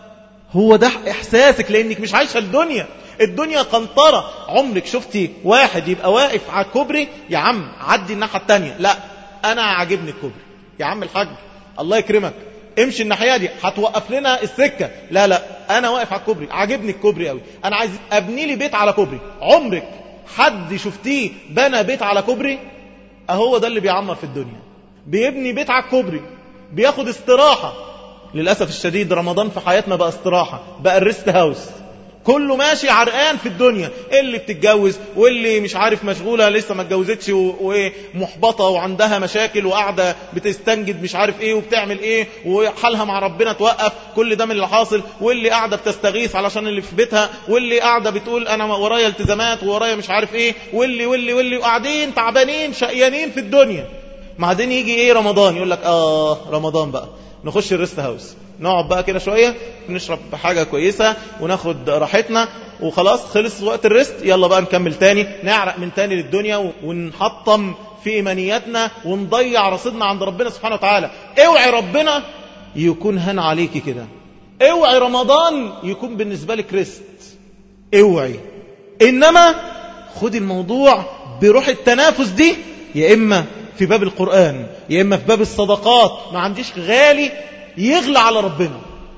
هو ده احساسك لانك مش عايشة الدنيا قنطرة. عمرك شفتي واحد يبقى واقف على الكوبري يا عم عدي الناحية التانية؟ لا، انا عاجبني الكوبري يا عم الحاج الله يكرمك امشي الناحية دي هتوقف لنا السكة. لا انا واقف على الكوبري عاجبني الكوبري قوي، انا عايز ابني لي بيت على كوبري. عمرك حد شفتيه بنى بيت على كوبري؟ اهو ده اللي بيعمر في الدنيا، بيبني بيت على الكوبري، بياخد استراحة. للأسف الشديد رمضان في حياتنا بقى استراحة، بقى الريست هاوس، كله ماشي عرقان في الدنيا، اللي بتتجوز واللي مش عارف مشغولة لسه ما اتجوزتش ومحبطة وعندها مشاكل وقاعدة بتستنجد مش عارف ايه وبتعمل ايه وحالها مع ربنا توقف. كل ده من اللي حاصل. واللي قاعدة بتستغيث علشان اللي في بيتها، واللي قاعدة بتقول انا ورايا التزامات ورايا مش عارف ايه، واللي وقاعدين تعبانين شقيانين في الدنيا. بعدين يجي ايه رمضان يقول لك رمضان بقى نخش الريست هاوس، نقعد بقى كده شوية نشرب حاجة كويسة وناخد راحتنا وخلاص خلص وقت الريست، يلا بقى نكمل تاني، نعرق من تاني للدنيا ونحطم في إيمانياتنا ونضيع رصيدنا عند ربنا سبحانه وتعالى. اوعي ربنا يكون هن عليكي كده، اوعي رمضان يكون بالنسبة لك ريست، اوعي. إنما خد الموضوع بروح التنافس دي، يا إما في باب القرآن يا إما في باب الصدقات. ما عنديش غالي يغلى على ربنا.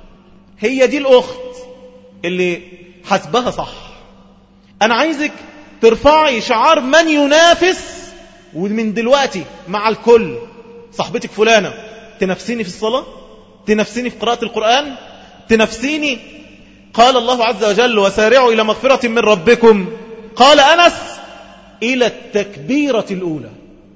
هي دي الأخت اللي حسبها صح. أنا عايزك ترفعي شعار من ينافس، ومن دلوقتي مع الكل. صاحبتك فلانة تنافسيني في الصلاة، تنافسيني في قراءة القرآن، تنافسيني. قال الله عز وجل وسارعوا إلى مغفرة من ربكم. قال أنس إلى التكبيرة الأولى.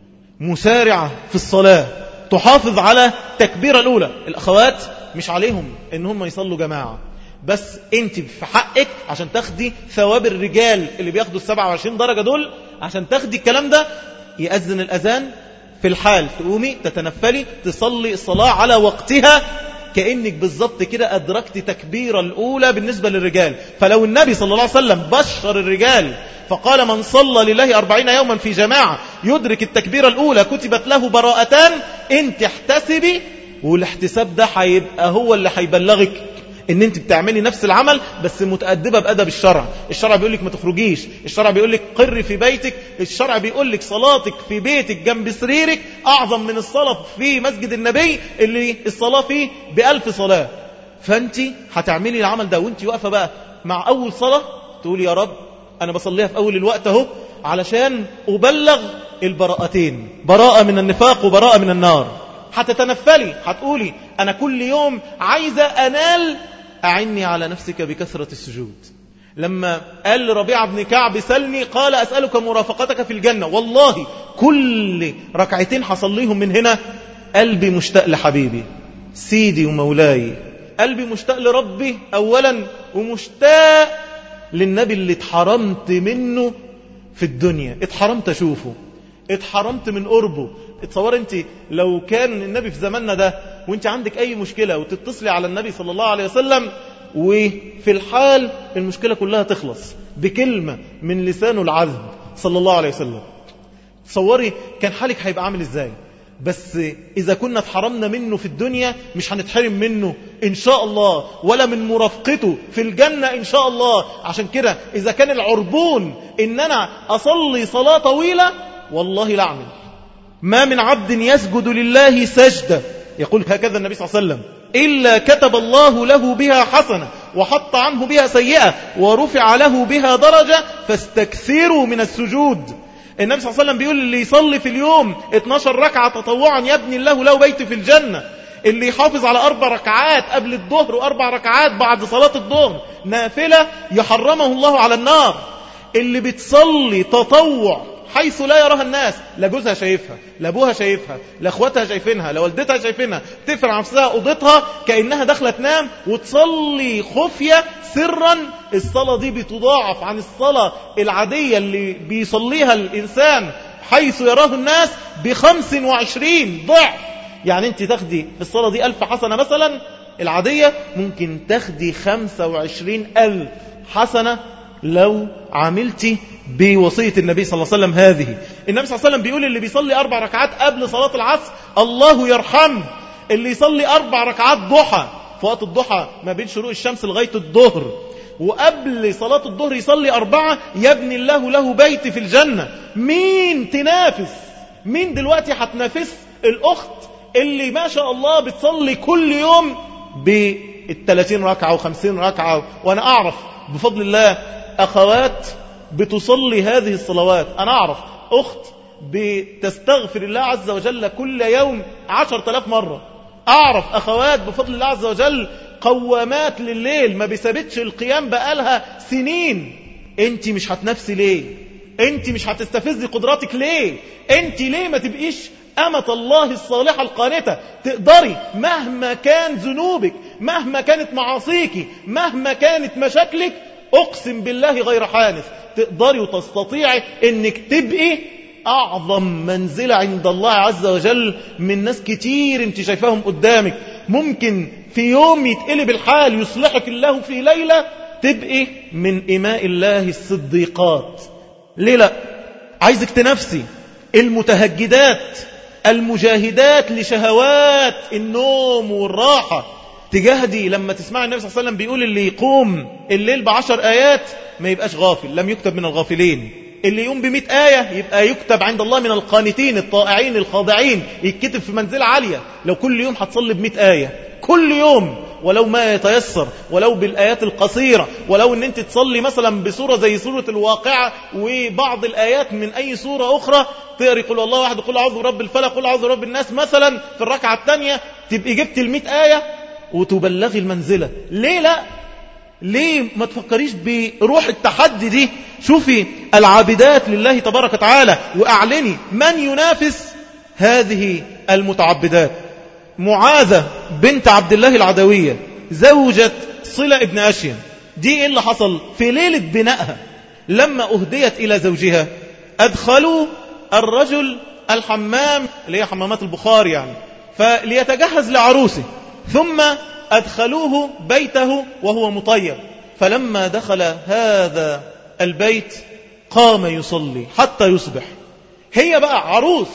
مسارعة في الصلاة تحافظ على تكبيرة الأولى. الأخوات مش عليهم إن هم يصلوا جماعة، بس أنت في حقك عشان تاخدي ثواب الرجال اللي بياخدوا 27 درجة دول، عشان تاخدي الكلام ده. يأذن الأذان في الحال تقومي تتنفلي تصلي الصلاة على وقتها، كأنك بالضبط كده أدركت تكبيرة الأولى بالنسبة للرجال. فلو النبي صلى الله عليه وسلم بشر الرجال فقال من صلى لله 40 يوما في جماعة يدرك التكبيرة الأولى كتبت له براءتان، انت احتسبي، والاحتساب ده هيبقى هو اللي هيبلغك ان انت بتعملي نفس العمل بس متأدبة بأدب الشرع. الشرع بيقول لك ما تخرجيش، الشرع بيقول لك قري في بيتك، الشرع بيقول لك صلاتك في بيتك جنب سريرك أعظم من الصلاة في مسجد النبي اللي الصلاة فيه ب1000 صلاة. فانت هتعملي العمل ده وانت واقفة بقى مع أول صلاة تقولي يا رب أنا بصليها في أول الوقت اهو علشان أبلغ البراءتين، براءة من النفاق وبراءة من النار. هتتنفلي هتقولي أنا كل يوم عايزة أنال، أعني على نفسك بكثرة السجود. لما قال ربيعة بن كعب سلني قال أسألك مرافقتك في الجنة، والله كل ركعتين حصليهم من هنا قلبي مشتاق لحبيبي سيدي ومولاي، قلبي مشتاق لربي أولا، ومشتاق للنبي اللي اتحرمت منه في الدنيا، اتحرمت أشوفه، اتحرمت من قربه. اتصور انت لو كان النبي في زماننا ده وانت عندك اي مشكلة وتتصلي على النبي صلى الله عليه وسلم، وفي الحال المشكلة كلها تخلص بكلمة من لسانه العذب صلى الله عليه وسلم. تصوري كان حالك هيبقى عامل ازاي؟ بس إذا كنا اتحرمنا منه في الدنيا مش هنتحرم منه إن شاء الله، ولا من مرافقته في الجنة إن شاء الله. عشان كده إذا كان العربون إن أنا أصلي صلاة طويلة، والله لا أعمل. ما من عبد يسجد لله سجدة، يقول هكذا النبي صلى الله عليه وسلم، إلا كتب الله له بها حسنة وحط عنه بها سيئة ورفع له بها درجة، فاستكثروا من السجود. النبي صلى الله عليه وسلم بيقول اللي يصلي في اليوم 12 ركعة تطوعا يبني الله له بيت في الجنة، اللي يحافظ على 4 ركعات قبل الظهر و4 ركعات بعد صلاة الظهر نافلة يحرمه الله على النار، اللي بتصلي تطوع حيث لا يراها الناس، لا جوزها شايفها، لا ابوها شايفها، لا اخواتها شايفينها، لا والدتها شايفينها، تفرع نفسها اوضتها كأنها داخله تنام وتصلي خفية سرا، الصلاة دي بتضاعف عن الصلاة العادية اللي بيصليها الإنسان حيث يراه الناس ب25 ضعف. يعني انت تاخدي في الصلاة دي 1000 حسنة مثلا العادية، ممكن تاخدي 25,000 حسنة لو عملتي بوصية النبي صلى الله عليه وسلم هذه. النبي صلى الله عليه وسلم بيقول اللي بيصلي 4 ركعات قبل صلاة العصر الله يرحمه، اللي يصلي 4 ركعات ضحى في وقت الضحى ما بين شروق الشمس لغاية الظهر، وقبل صلاة الظهر يصلي 4 يبني الله له بيت في الجنة. مين تنافس؟ مين دلوقتي هتنافس الأخت اللي ما شاء الله بتصلي كل يوم ب30 ركعة و50 ركعة؟ وأنا أعرف بفضل الله أخوات بتصلي هذه الصلوات. أنا أعرف أخت بتستغفر الله عز وجل كل يوم 10,000 مرة. أعرف أخوات بفضل الله عز وجل قوامات لليل ما بيثبتش القيام بقالها سنين. أنت مش هتنافسي ليه؟ أنت مش هتستفزي قدراتك ليه؟ أنت ليه ما تبقيش أمة الله الصالحة القانتة؟ تقدري مهما كان ذنوبك، مهما كانت معاصيك، مهما كانت مشاكلك، أقسم بالله غير حانث تقدري وتستطيعي أنك تبقي أعظم منزلة عند الله عز وجل من ناس كتير انت شايفاهم قدامك. ممكن في يوم يتقلب الحال يصلحك الله في ليلة تبقي من إماء الله الصديقات. ليه لا؟ عايزك تنافسي المتهجدات المجاهدات لشهوات النوم والراحة، تجاهدي. لما تسمع النبي صلى الله عليه وسلم بيقول اللي يقوم الليل ب10 آيات ما يبقاش غافل، لم يكتب من الغافلين. اللي يقوم ب100 آية يبقى يكتب عند الله من القانتين الطائعين الخاضعين، يتكتب في منزلة عالية. لو كل يوم هتصلي ب100 آية كل يوم، ولو ما يتيسر، ولو بالآيات القصيرة، ولو ان انت تصلي مثلا بسورة زي سورة الواقعة وبعض الآيات من أي سورة أخرى، تقري قل الله واحد، قل أعوذ برب الفلق، قل أعوذ برب الناس مثلا في الركعة الثانية، تبقي جبت 100 آية وتبلغي المنزلة. ليه لا؟ ليه ما تفكريش بروح التحدي دي؟ شوفي العابدات لله تبارك وتعالى وأعلني من ينافس هذه المتعبدات. معاذة بنت عبد الله العدوية زوجة صلة ابن أشيم، دي إيه اللي حصل في ليلة بنائها؟ لما أهديت إلى زوجها أدخلوا الرجل الحمام اللي هي حمامات البخار يعني، فليتجهز لعروسه، ثم أدخلوه بيته وهو مطيب. فلما دخل هذا البيت قام يصلي حتى يصبح. هي بقى عروس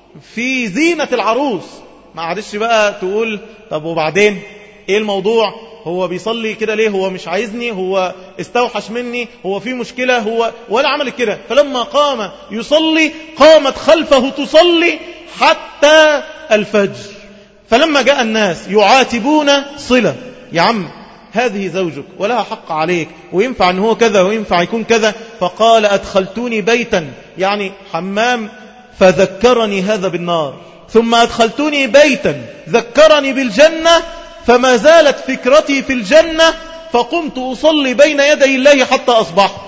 في زينة العروس، ما عادش بقى تقول طب وبعدين ايه الموضوع؟ هو بيصلي كده ليه؟ هو مش عايزني؟ هو استوحش مني؟ هو في مشكلة؟ هو ولا عمل كده. فلما قام يصلي قامت خلفه تصلي حتى الفجر. فلما جاء الناس يعاتبون صلة، يا عم هذه زوجك ولها حق عليك، وينفع ان هو كذا وينفع يكون كذا، فقال أدخلتوني بيتا يعني حمام فذكرني هذا بالنار، ثم أدخلتوني بيتا ذكرني بالجنة، فما زالت فكرتي في الجنة، فقمت أصلي بين يدي الله حتى أصبحت.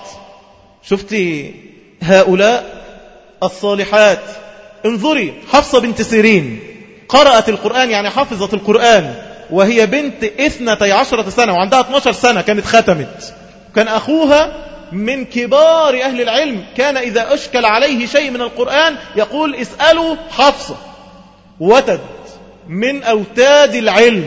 شفتي هؤلاء الصالحات؟ انظري حفصة بنت سيرين قرأت القرآن، يعني حفظت القرآن وهي بنت 12 سنة وعندها 12 سنة كانت ختمت. كان أخوها من كبار أهل العلم، كان إذا أشكل عليه شيء من القرآن يقول اسألوا حفصة، وتد من أوتاد العلم.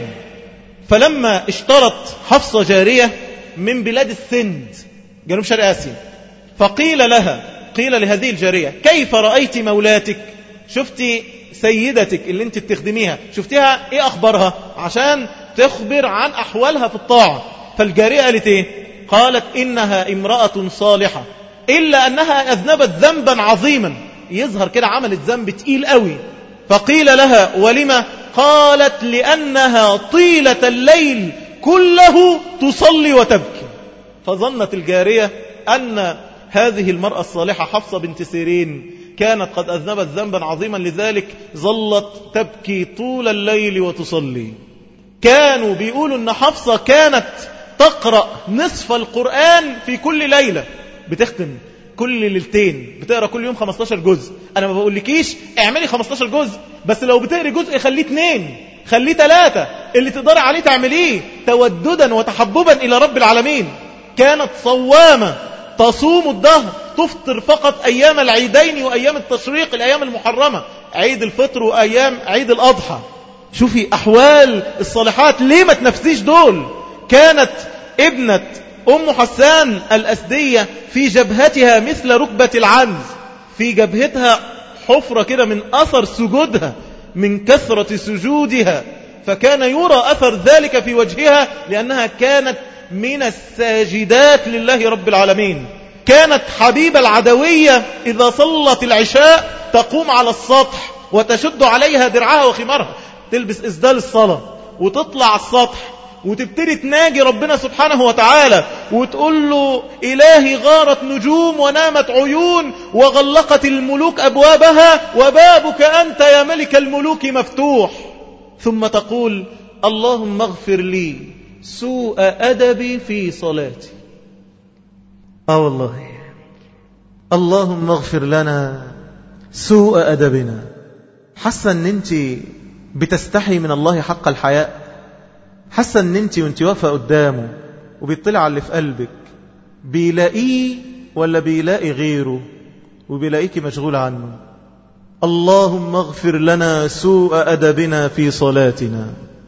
فلما اشترت حفصة جارية من بلاد السند جنوب شرق آسيا، فقيل لها، قيل لهذه الجارية كيف رأيت مولاتك؟ شفتي سيدتك اللي انت بتخدميها، شفتيها ايه أخبارها؟ عشان تخبر عن أحوالها في الطاعة. فالجارية قالت ايه؟ قالت إنها امرأة صالحة إلا أنها أذنبت ذنبا عظيما، يظهر كده عملت ذنب تقيل قوي. فقيل لها ولما؟ قالت لأنها طيلة الليل كله تصلي وتبكي. فظنت الجارية أن هذه المرأة الصالحة حفصة بنت سيرين كانت قد أذنبت ذنبا عظيما، لذلك ظلت تبكي طول الليل وتصلي. كانوا بيقولوا أن حفصة كانت تقرأ نصف القرآن في كل ليلة، بتختم كل ليلتين، بتقرأ كل يوم 15 جزء. أنا ما بقولكيش اعملي 15 جزء، بس لو بتقري جزء خليه 2، خليه 3، اللي تقدر عليه تعمليه توددا وتحببا إلى رب العالمين. كانت صوامة تصوم الدهر، تفطر فقط أيام العيدين وأيام التشريق، الأيام المحرمة، عيد الفطر وأيام عيد الأضحى. شوفي أحوال الصالحات، ليه ما تنفسيش دول؟ كانت ابنة أم حسان الأسدية في جبهتها مثل ركبة العنز، في جبهتها حفرة كده من أثر سجودها، من كثرة سجودها، فكان يرى أثر ذلك في وجهها لأنها كانت من الساجدات لله رب العالمين. كانت حبيبة العدوية إذا صلت العشاء تقوم على السطح وتشد عليها درعها وخمارها، تلبس إسدال الصلاة وتطلع السطح وتبتدي تناجي ربنا سبحانه وتعالى وتقول له إلهي غارت نجوم ونامت عيون وغلقت الملوك أبوابها وبابك أنت يا ملك الملوك مفتوح. ثم تقول اللهم اغفر لي سوء أدبي في صلاتي. والله اللهم اغفر لنا سوء أدبنا. حاسة أن أنت بتستحي من الله حق الحياء؟ حاسة أن أنت وانت واقفة قدامه وبيطلع على اللي في قلبك بيلاقيه ولا بيلاقي غيره وبيلاقيك مشغول عنه؟ اللهم اغفر لنا سوء أدبنا في صلاتنا.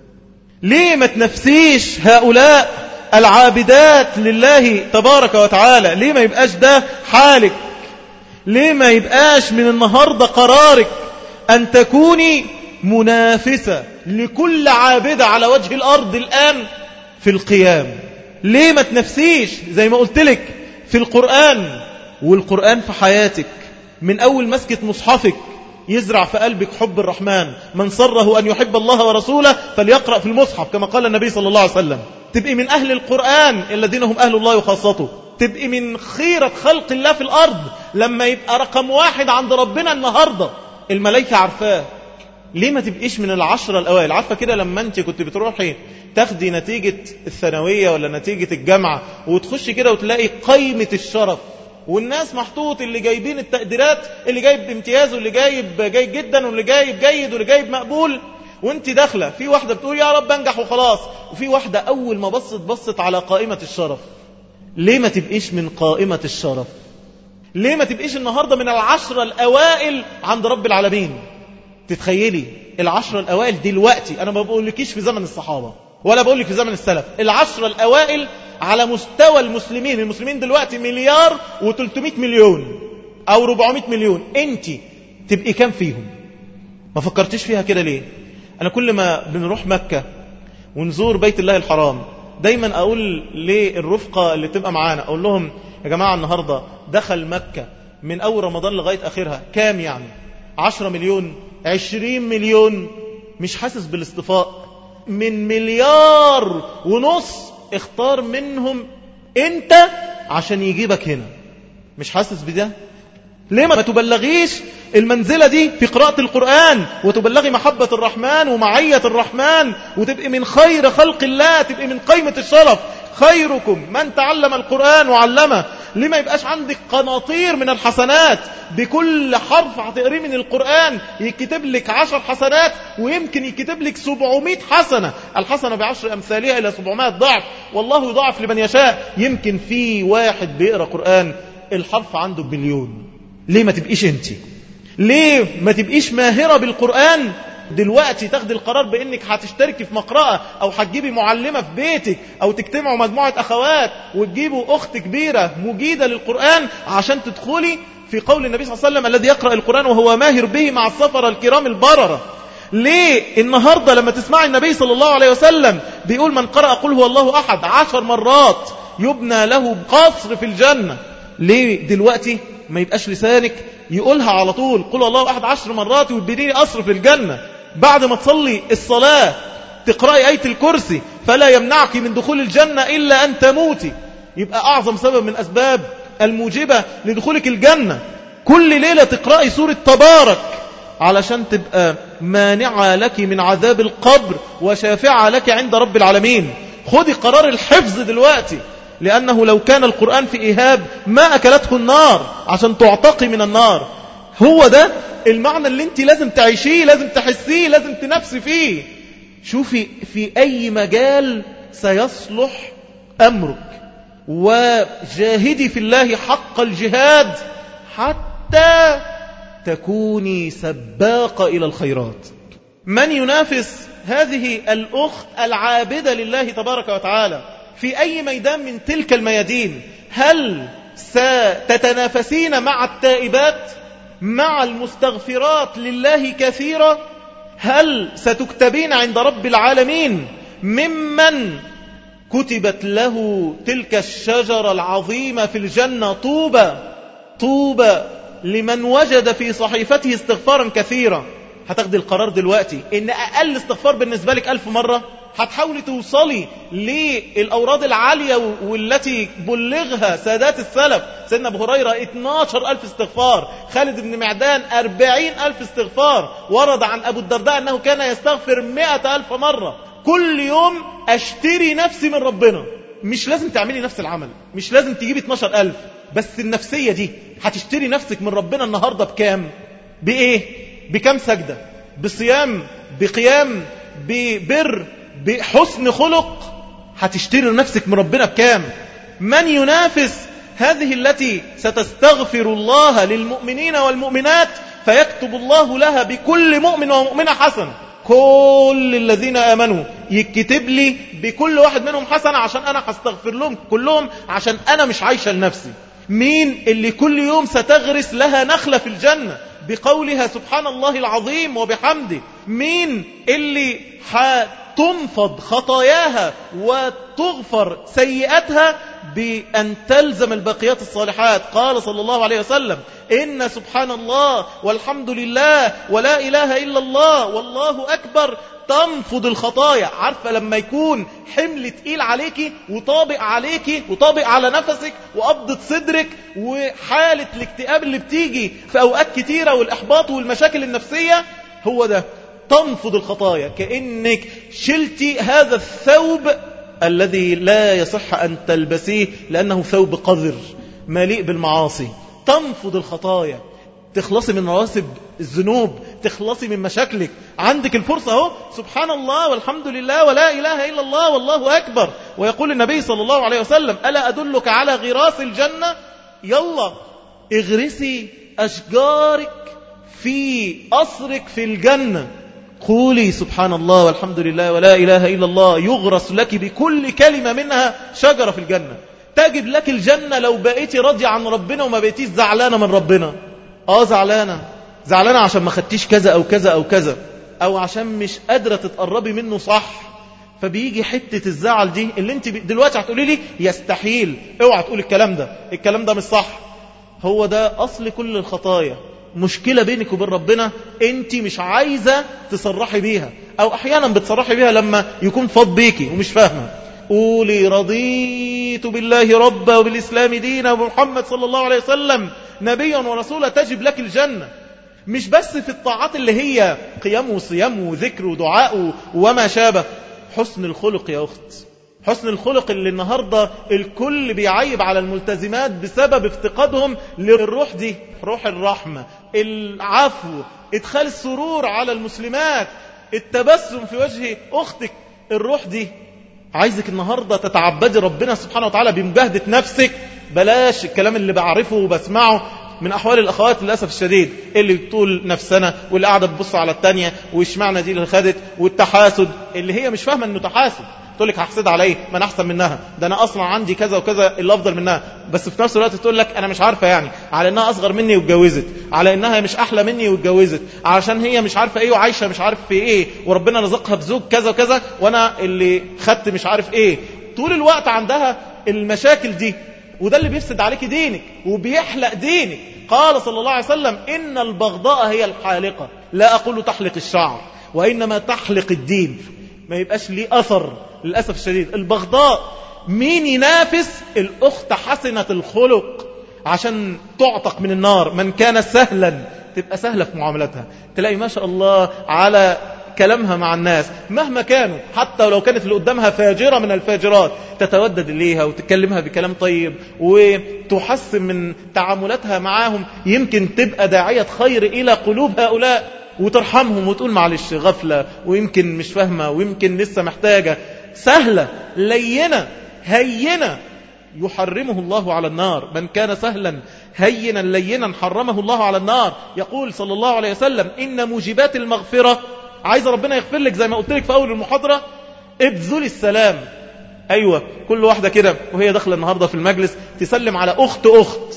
ليه ما تنفسيش هؤلاء العابدات لله تبارك وتعالى؟ ليه ما يبقاش ده حالك؟ ليه ما يبقاش من النهاردة قرارك أن تكوني منافسة لكل عابدة على وجه الأرض الآن في القيام؟ ليه ما تنفسيش زي ما قلت لك في القرآن، والقرآن في حياتك من أول مسكة مصحفك يزرع في قلبك حب الرحمن. من سره أن يحب الله ورسوله فليقرأ في المصحف كما قال النبي صلى الله عليه وسلم. تبقي من أهل القرآن الذين هم أهل الله وخاصته، تبقي من خيرة خلق الله في الأرض لما يبقى رقم 1 عند ربنا النهاردة الملائكة عارفاه. ليه ما تبقيش من العشرة الأوائل؟ عارفة كده لما أنت كنت بتروحي تاخدي نتيجة الثانوية ولا نتيجة الجامعة وتخشي كده وتلاقي قائمة الشرف والناس محطوط، اللي جايبين التقديرات، اللي جايب امتياز واللي جايب جيد جدا واللي جايب جيد واللي جايب مقبول، وانت داخلة في واحدة بتقول يا رب انجح وخلاص، وفي واحدة أول ما بصت على قائمة الشرف. ليه ما تبقيش من قائمة الشرف؟ ليه ما تبقيش النهاردة من العشرة الأوائل عند رب العالمين؟ تتخيلي العشرة الأوائل دلوقتي، أنا ما بقولكيش في زمن الصحابة ولا بقولك في زمن السلف، العشرة الأوائل على مستوى المسلمين دلوقتي 1,300 مليون أو 400 مليون، انت تبقي كام فيهم؟ ما فكرتش فيها كده ليه؟ أنا كل ما بنروح مكة ونزور بيت الله الحرام دايما أقول للرفقة اللي تبقى معانا، أقول لهم يا جماعة النهاردة دخل مكة من أول رمضان لغاية آخرها كام؟ يعني 10 مليون 20 مليون، مش حاسس بالاصطفاء من 1.5 مليار اختار منهم انت عشان يجيبك هنا. مش حاسس بده؟ ليه ما تبلغيش المنزلة دي في قراءة القرآن، وتبلغي محبة الرحمن ومعية الرحمن، وتبقي من خير خلق الله، تبقي من قيمة الشرف، خيركم من تعلم القرآن وعلمه. ليه ما يبقاش عندك قناطير من الحسنات؟ بكل حرف هتقريه من القرآن يكتب لك 10 حسنات، ويمكن يكتب لك 700 حسنة. الحسنة ب10 أمثالها إلى 700 ضعف، والله يضاعف لمن يشاء. يمكن في واحد بيقرأ قرآن الحرف عنده بمليون. ليه ما تبقيش انت؟ ليه ما تبقيش ماهرة بالقرآن؟ دلوقتي تاخدي القرار بانك هتشتركي في مقرأة، او هتجيبي معلمة في بيتك، او تجتمعوا مجموعة اخوات وتجيبوا اخت كبيرة مجيدة للقرآن عشان تدخلي في قول النبي صلى الله عليه وسلم الذي يقرأ القرآن وهو ماهر به مع السفر الكرام البررة. ليه النهاردة لما تسمعي النبي صلى الله عليه وسلم بيقول من قرأ قل هو الله أحد 10 مرات يبنى له قصر في الجنة، ليه دلوقتي ما يبقاش لسانك يقولها على طول قل الله أحد 10 مرات ويبني قصر في الجنة؟ بعد ما تصلي الصلاة تقرأي آية الكرسي فلا يمنعك من دخول الجنة إلا أن تموتي، يبقى أعظم سبب من أسباب الموجبة لدخولك الجنة. كل ليلة تقرأي سورة تبارك علشان تبقى مانعة لك من عذاب القبر وشافعة لك عند رب العالمين. خذي قرار الحفظ دلوقتي، لأنه لو كان القرآن في إيهاب ما أكلته النار عشان تعتقي من النار. هو ده المعنى اللي انت لازم تعيشيه، لازم تحسيه، لازم تنفسي فيه. شوفي في أي مجال سيصلح أمرك، وجاهدي في الله حق الجهاد حتى تكوني سباقة إلى الخيرات. من ينافس هذه الأخت العابدة لله تبارك وتعالى في أي ميدان من تلك الميادين؟ هل ستتنافسين مع التائبات، مع المستغفرات لله كثيرا؟ هل ستكتبين عند رب العالمين ممن كتبت له تلك الشجرة العظيمة في الجنة؟ طوبى طوبى لمن وجد في صحيفته استغفارا كثيرا. هتاخدي القرار دلوقتي ان اقل استغفار بالنسبة لك 1000 مرة. هتحاولي توصلي للأوراد العالية والتي بلغها سادات السلف. سيدنا أبو هريرة 12,000 استغفار، خالد بن معدان 40,000 استغفار. ورد عن أبو الدرداء أنه كان يستغفر 100,000 مرة. كل يوم أشتري نفسي من ربنا. مش لازم تعملي نفس العمل، مش لازم تجيبي 12,000، بس النفسية دي هتشتري نفسك من ربنا النهاردة بكام؟ بإيه؟ بكام سجدة؟ بصيام؟ بقيام؟ ببر؟ بحسن خلق؟ هتشتري نفسك من ربنا بكام؟ من ينافس هذه التي ستستغفر الله للمؤمنين والمؤمنات فيكتب الله لها بكل مؤمن ومؤمنة حسنة؟ كل الذين آمنوا يكتب لي بكل واحد منهم حسنة عشان أنا هستغفر لهم كلهم، عشان أنا مش عايشة لنفسي. مين اللي كل يوم ستغرس لها نخلة في الجنة بقولها سبحان الله العظيم وبحمده؟ مين اللي تنفض خطاياها وتغفر سيئاتها بأن تلزم الباقيات الصالحات؟ قال صلى الله عليه وسلم إن سبحان الله والحمد لله ولا إله إلا الله والله أكبر تنفض الخطايا. عارفة لما يكون حمل تقيل عليكي وطابق عليكي وطابق على نفسك وقبضة صدرك وحالة الاكتئاب اللي بتيجي في أوقات كتيرة والإحباط والمشاكل النفسية، هو ده تنفض الخطايا. كأنك شلتي هذا الثوب الذي لا يصح أن تلبسيه لأنه ثوب قذر مليء بالمعاصي. تنفض الخطايا، تخلصي من رواسب الذنوب، تخلصي من مشاكلك. عندك الفرصة اهو، سبحان الله والحمد لله ولا إله إلا الله والله أكبر. ويقول النبي صلى الله عليه وسلم ألا أدلك على غراس الجنة؟ يلا اغرسي أشجارك في قصرك في الجنة. قولي سبحان الله والحمد لله ولا إله إلا الله، يغرس لك بكل كلمة منها شجرة في الجنة. تجد لك الجنة لو بقيتي راضية عن ربنا وما بقيتيش زعلانة من ربنا. زعلانة عشان ما خدتيش كذا أو كذا أو كذا، أو عشان مش قادرة تتقربي منه صح. فبيجي حتة الزعل دي اللي انت دلوقتي هتقولي لي يستحيل، اوعى تقول الكلام ده مش صح. هو ده أصل كل الخطايا. مشكلة بينك وبين ربنا انت مش عايزة تصرحي بيها، او احيانا بتصرحي بيها لما يكون فاض بيكي ومش فاهمة. قولي رضيت بالله ربا وبالإسلام دينا وبمحمد صلى الله عليه وسلم نبيا ورسولا تجب لك الجنة. مش بس في الطاعات اللي هي قيام وصيام وذكر ودعاء وما شابه، حسن الخلق يا أخت، حسن الخلق اللي النهاردة الكل بيعيب على الملتزمات بسبب افتقادهم للروح دي، روح الرحمة، العفو، ادخال السرور على المسلمات، التبسم في وجه أختك. الروح دي عايزك النهاردة تتعبدي ربنا سبحانه وتعالى بمجاهدة نفسك. بلاش الكلام اللي بعرفه وبسمعه من أحوال الأخوات للأسف الشديد، اللي بتقول نفسنا واللي قاعدة تبص على التانية وإشمعنى دي اللي خدت، والتحاسد اللي هي مش فاهمة إنه تحاسد. تقول لك هحسد عليه، ما انا احسن منها، ده انا اصلا عندي كذا وكذا اللي افضل منها، بس في نفس الوقت تقول لك انا مش عارفه، يعني على انها اصغر مني واتجوزت، على انها مش احلى مني واتجوزت، علشان هي مش عارفه ايه وعايشه مش عارف في ايه، وربنا رزقها بزوج كذا وكذا وانا اللي خدت مش عارف ايه. طول الوقت عندها المشاكل دي، وده اللي بيفسد عليك دينك وبيحلق دينك. قال صلى الله عليه وسلم ان البغضاء هي الحالقه، لا اقول تحلق الشعر وانما تحلق الدين، ما يبقاش ليه أثر. للأسف الشديد البغضاء. مين ينافس الأخت حسنة الخلق عشان تعتق من النار؟ من كان سهلا، تبقى سهلة في معاملتها، تلاقي ما شاء الله على كلامها مع الناس مهما كانوا، حتى لو كانت اللي قدامها فاجرة من الفاجرات تتودد إليها وتكلمها بكلام طيب وتحسن من تعاملاتها معاهم، يمكن تبقى داعية خير إلى قلوب هؤلاء، وترحمهم وتقول معلش غفلة ويمكن مش فاهمة ويمكن لسه محتاجة. سهلة لينة هينة يحرمه الله على النار. من كان سهلا هينا لينا حرمه الله على النار. يقول صلى الله عليه وسلم إن موجبات المغفرة، عايز ربنا يغفر لك زي ما قلت لك في أول المحاضرة، ابذل السلام. أيوة، كل واحدة كده وهي داخلة النهاردة في المجلس تسلم على أخت،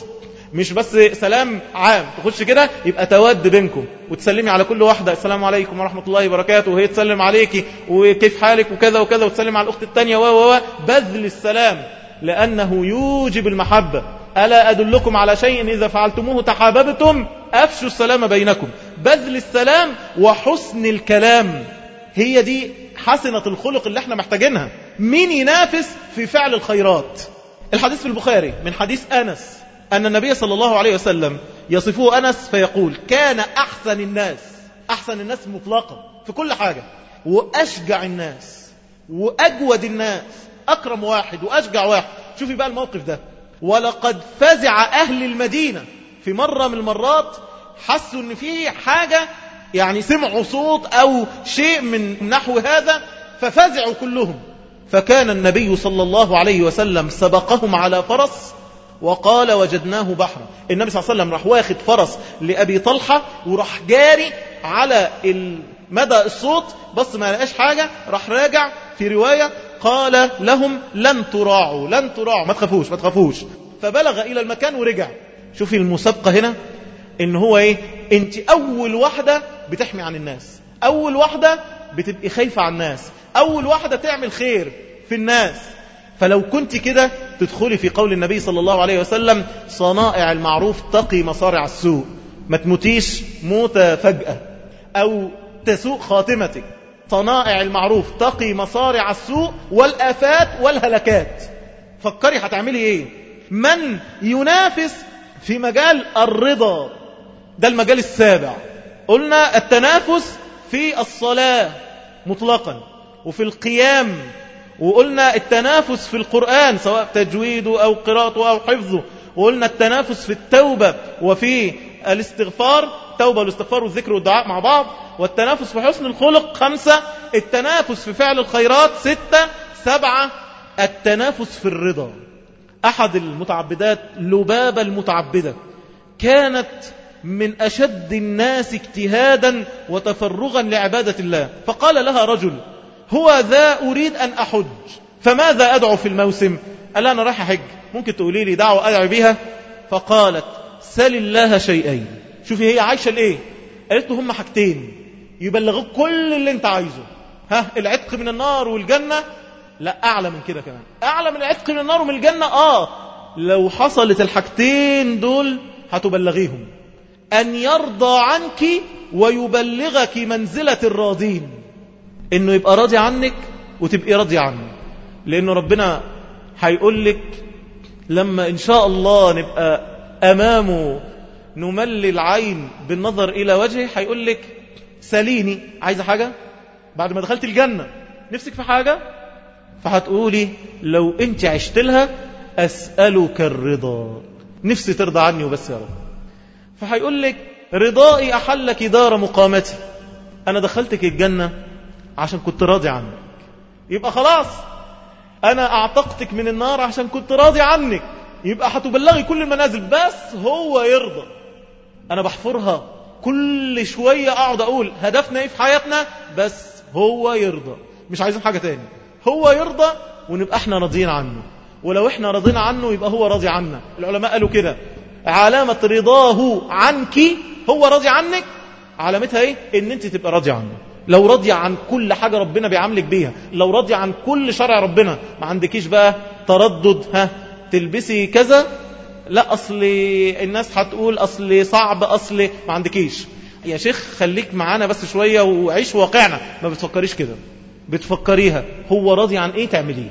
مش بس سلام عام، تخش كده يبقى تود بينكم وتسلمي على كل واحدة السلام عليكم ورحمة الله وبركاته، وهي تسلم عليكي وكيف حالك وكذا وكذا، وتسلم على الأخت التانية بذل السلام لأنه يوجب المحبة. ألا أدلكم على شيء إذا فعلتموه تحاببتم أفشوا السلام بينكم. بذل السلام وحسن الكلام، هي دي حسنة الخلق اللي احنا محتاجينها. مين ينافس في فعل الخيرات؟ الحديث في البخاري من حديث أنس أن النبي صلى الله عليه وسلم يصفه أنس فيقول كان أحسن الناس مطلقا في كل حاجة، وأشجع الناس وأجود الناس، أكرم واحد وأشجع واحد. شوفي بقى الموقف ده، ولقد فزع أهل المدينة في مرة من المرات، حسوا أن فيه حاجة، يعني سمعوا صوت أو شيء من نحو هذا ففزعوا كلهم، فكان النبي صلى الله عليه وسلم سبقهم على فرس وقال وجدناه بحرا. النبي صلى الله عليه وسلم راح واخد فرس لأبي طلحة وراح جاري على مدى الصوت، بس ما لقاش حاجة، راح راجع. في رواية قال لهم لن تراعوا ما تخافوش. فبلغ إلى المكان ورجع. شوفي المسابقة هنا، إن هو إيه؟ أنت أول واحدة بتحمي عن الناس، أول واحدة بتبقي خايفة عن الناس، أول واحدة تعمل خير في الناس. فلو كنت كده تدخلي في قول النبي صلى الله عليه وسلم صنائع المعروف تقي مصارع السوء، ما تموتيش موتة فجأة أو تسوء خاتمتك. صنائع المعروف تقي مصارع السوء والآفات والهلكات. فكري هتعملي ايه؟ من ينافس في مجال الرضا، ده المجال السابع. قلنا التنافس في الصلاة مطلقا وفي القيام، وقلنا التنافس في القرآن سواء تجويده أو قراءته أو حفظه، وقلنا التنافس في التوبة وفي الاستغفار، التوبة والاستغفار والذكر والدعاء مع بعض، والتنافس في حسن الخلق 5، التنافس في فعل الخيرات 6، 7 التنافس في الرضا. أحد المتعبدات لبابة المتعبدة كانت من أشد الناس اجتهادا وتفرغا لعبادة الله، فقال لها رجل هو ذا أريد أن أحج فماذا أدعو في الموسم؟ قال أنا رايح أحج، ممكن تقولي لي دعوة أدعو بها؟ فقالت سل الله شيئين. شوفي هي عايشة لإيه؟ قالت له هم حاجتين يبلغوك كل اللي انت عايزه، العتق من النار والجنة. لا، أعلى من كده كمان، أعلى من العتق من النار ومن الجنة. لو حصلت الحاجتين دول هتبلغيهم، أن يرضى عنك ويبلغك منزلة الراضين، إنه يبقى راضي عنك وتبقي راضي عنه. لأنه ربنا هيقول لك لما إن شاء الله نبقى أمامه نملي العين بالنظر إلى وجهه، هيقول لك سليني، عايزة حاجة بعد ما دخلت الجنة، نفسك في حاجة، فهتقولي لو أنت عشت لها أسألك الرضا، نفسي ترضى عني وبس يا رب. فهيقول لك رضائي أحلك دار مقامتي، أنا دخلتك الجنة عشان كنت راضي عنك، يبقى خلاص أنا أعتقتك من النار عشان كنت راضي عنك، يبقى هتبلغي كل المنازل، بس هو يرضى. أنا بحفرها كل شوية، أقعد أقول هدفنا إيه في حياتنا، بس هو يرضى، مش عايزين حاجة تاني، هو يرضى ونبقى احنا راضيين عنه، ولو احنا راضينا عنه يبقى هو راضي عنا. العلماء قالوا كده، علامة رضاه عنك، هو راضي عنك، علامتها ايه؟ ان انت تبقى راضي عنه. لو راضي عن كل حاجة ربنا بيعاملك بيها، لو راضي عن كل شرع ربنا، ما عندكيش بقى تردد، تلبسي كذا، لا أصل الناس هتقول أصل صعب، أصل ما عندكيش. يا شيخ خليك معانا بس شوية وعيش واقعنا. ما بتفكريش كده، بتفكريها هو راضي عن ايه تعمليه.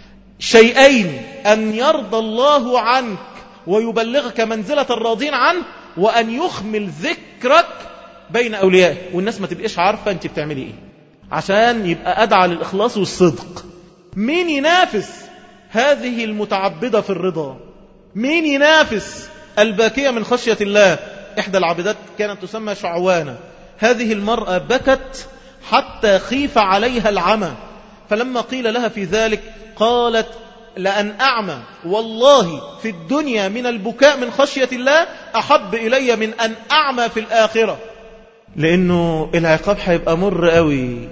شيئين، أن يرضى الله عنك ويبلغك منزلة الراضين عنه، وأن يخمل ذكرك بين أوليائه، والناس ما تبقاش عارفة أنت بتعملي إيه، عشان يبقى أدعى للإخلاص والصدق. مين ينافس هذه المتعبدة في الرضا؟ مين ينافس الباكية من خشية الله؟ إحدى العابدات كانت تسمى شعوانة. هذه المرأة بكت حتى خيف عليها العمى، فلما قيل لها في ذلك قالت لأن أعمى والله في الدنيا من البكاء من خشية الله أحب إلي من أن أعمى في الآخرة، لأنه العقاب هيبقى مر قوي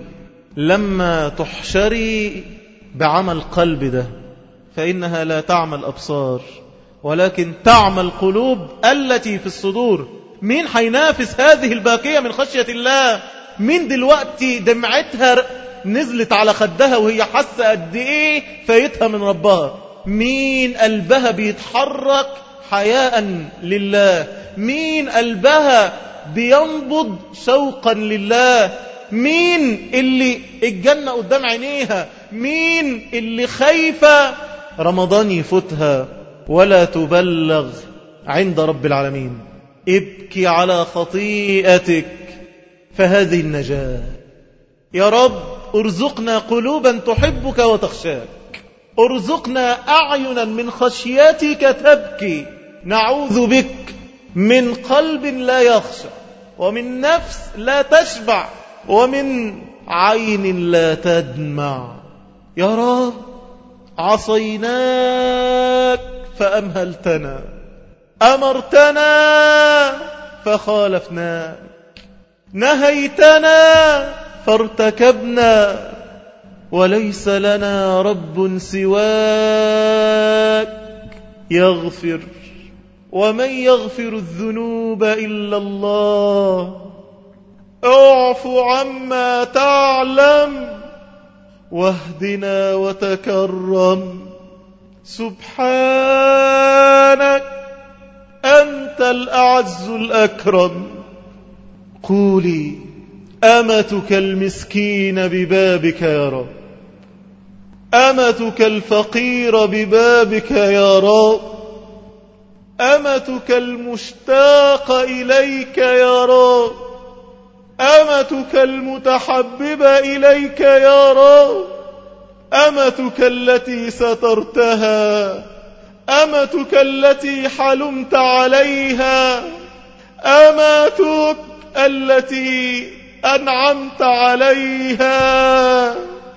لما تحشري بعمى القلب ده، فإنها لا تعمى الأبصار ولكن تعمى القلوب التي في الصدور. مين هينافس هذه الباكية من خشية الله؟ مين دلوقتي دمعتها نزلت على خدها وهي حاسة قد ايه فايتها من ربها؟ مين قلبها بيتحرك حياء لله؟ مين قلبها بينبض شوقا لله؟ مين اللي الجنة قدام عينيها؟ مين اللي خايفة رمضان يفوتها ولا تبلغ عند رب العالمين؟ ابكي على خطيئتك فهذه النجاة. يا رب ارزقنا قلوبا تحبك وتخشاك، ارزقنا أعينا من خشيتك تبكي، نعوذ بك من قلب لا يخشى، ومن نفس لا تشبع، ومن عين لا تدمع. يا رب عصيناك فأمهلتنا، أمرتنا فخالفناك، نهيتنا فارتكبنا، وليس لنا رب سواك يغفر، ومن يغفر الذنوب إلا الله. اعف عما تعلم واهدنا وتكرم، سبحانك أنت الأعز الأكرم. قولي أمتك المسكين ببابك يا رب، أمتك الفقير ببابك يا رب، أمتك المشتاق إليك يا رب، أمتك المتحببة إليك يا رب، أمتك التي سترتها، أمتك التي حلمت عليها، أمتك التي أنعمت عليها،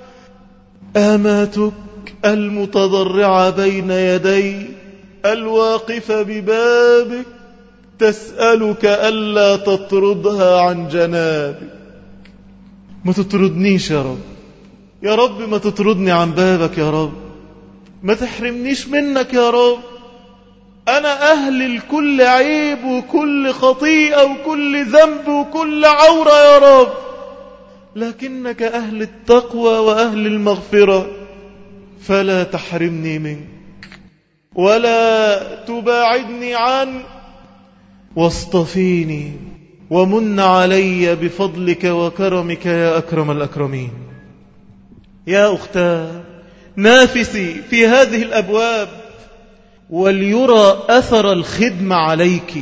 أمتك المتضرعة بين يدي الواقفة ببابك تسألك ألا تطردها عن جنابك. ما تطردنيش يا رب، يا رب ما تطردني عن بابك يا رب، ما تحرمنيش منك يا رب. أنا أهل لكل عيب وكل خطيئة وكل ذنب وكل عورة يا رب، لكنك أهل التقوى وأهل المغفرة، فلا تحرمني منك ولا تباعدني عنك، واصطفيني ومن علي بفضلك وكرمك يا أكرم الأكرمين. يا أختاه، نافسي في هذه الأبواب وليرى أثر الخدمة عليك،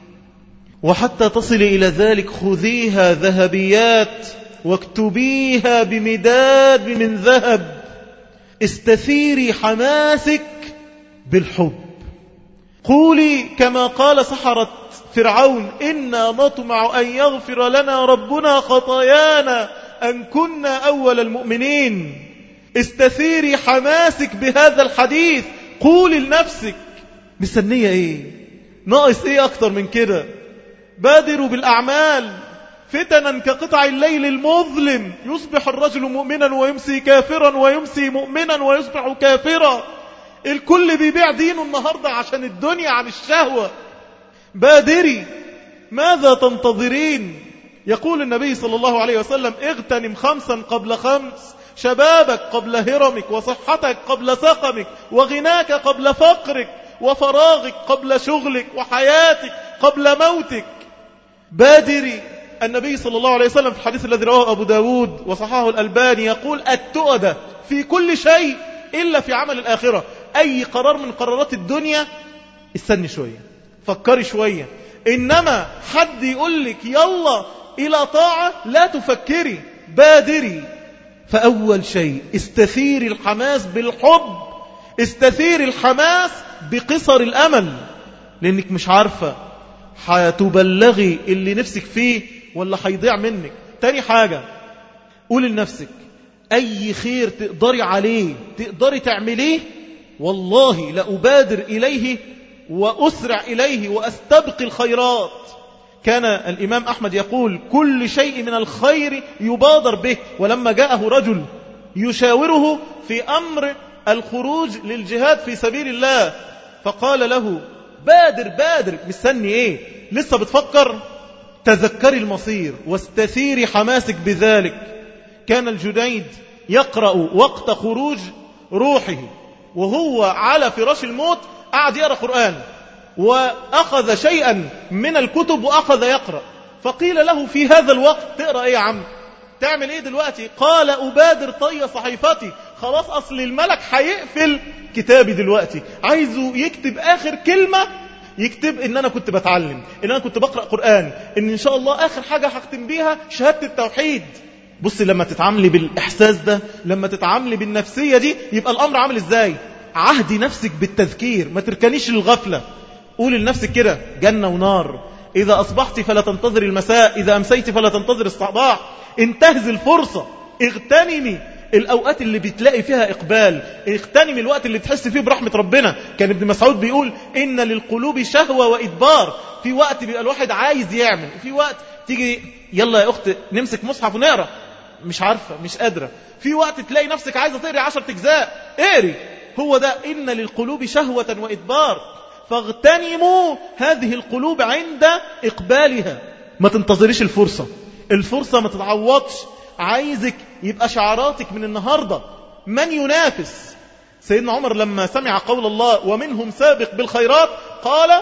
وحتى تصل إلى ذلك خذيها ذهبيات واكتبيها بمداد من ذهب. استثيري حماسك بالحب. قولي كما قال سحرة فرعون: إنا نطمع أن يغفر لنا ربنا خطايانا أن كنا أول المؤمنين. استثيري حماسك بهذا الحديث. قولي لنفسك: مستنية إيه؟ ناقص إيه أكتر من كده؟ بادروا بالأعمال فتنا كقطع الليل المظلم، يصبح الرجل مؤمنا ويمسي كافرا ويمسي مؤمنا ويصبح كافرا. الكل بيبيع دينه النهاردة عشان الدنيا، عن الشهوة. بادري، ماذا تنتظرين؟ يقول النبي صلى الله عليه وسلم: اغتنم 5 قبل 5، شبابك قبل هرمك، وصحتك قبل سقمك، وغناك قبل فقرك، وفراغك قبل شغلك، وحياتك قبل موتك. بادري. النبي صلى الله عليه وسلم في الحديث الذي رواه أبو داود وصححه الألباني يقول: التؤدة في كل شيء إلا في عمل الآخرة. أي قرار من قرارات الدنيا استني شوية، فكري شوية. إنما حد يقول لك يلا إلى طاعة، لا تفكري، بادري. فأول شيء استثيري الحماس بالحب، استثيري الحماس بقصر الأمل، لأنك مش عارفة هتبلغي اللي نفسك فيه ولا هيضيع منك. تاني حاجة، قولي لنفسك: أي خير تقدري عليه تقدري تعمليه، والله لأبادر إليه وأسرع إليه وأستبق الخيرات. كان الإمام أحمد يقول: كل شيء من الخير يبادر به. ولما جاءه رجل يشاوره في أمر الخروج للجهاد في سبيل الله، فقال له: بادر بادر، مستني ايه؟ لسه بتفكر؟ تذكري المصير واستثيري حماسك بذلك. كان الجنيد يقرأ وقت خروج روحه وهو على فراش الموت، قعد يقرأ قرآن، وأخذ شيئا من الكتب وأخذ يقرأ. فقيل له في هذا الوقت: تقرأ ايه يا عم؟ تعمل ايه دلوقتي؟ قال: أبادر طي صحيفتي. خلاص، أصل الملك هيقفل كتابي دلوقتي، عايزه يكتب آخر كلمة، يكتب إن أنا كنت بتعلم، إن أنا كنت بقرأ قرآن، إن شاء الله آخر حاجة هختم بيها شهادة التوحيد. بصي، لما تتعاملي بالإحساس ده، لما تتعاملي بالنفسية دي، يبقى الأمر عامل إزاي؟ عهدي نفسك بالتذكير، ما تركنيش للغفلة. قولي لنفسك كده: جنة ونار، إذا أصبحت فلا تنتظر المساء، إذا أمسيت فلا تنتظر الصباح. انتهز الفرصة، اغتنمي الأوقات اللي بتلاقي فيها إقبال، اغتنمي الوقت اللي بتحس فيه برحمة ربنا. كان ابن مسعود بيقول: إن للقلوب شهوة وإدبار. في وقت بيبقى الواحد عايز يعمل، في وقت تيجي يلا يا أخت نمسك مصحف ونقرأ، مش عارفة، مش قادرة. في وقت تلاقي نفسك عايزة تقري 10 أجزاء، اقري. هو ده إن للقلوب شهوة وإدبار. فاغتنموا هذه القلوب عند إقبالها. ما تنتظريش الفرصة، الفرصة ما تتعوضش. عايزك يبقى شعاراتك من النهاردة: من ينافس؟ سيدنا عمر لما سمع قول الله: ومنهم سابق بالخيرات، قال: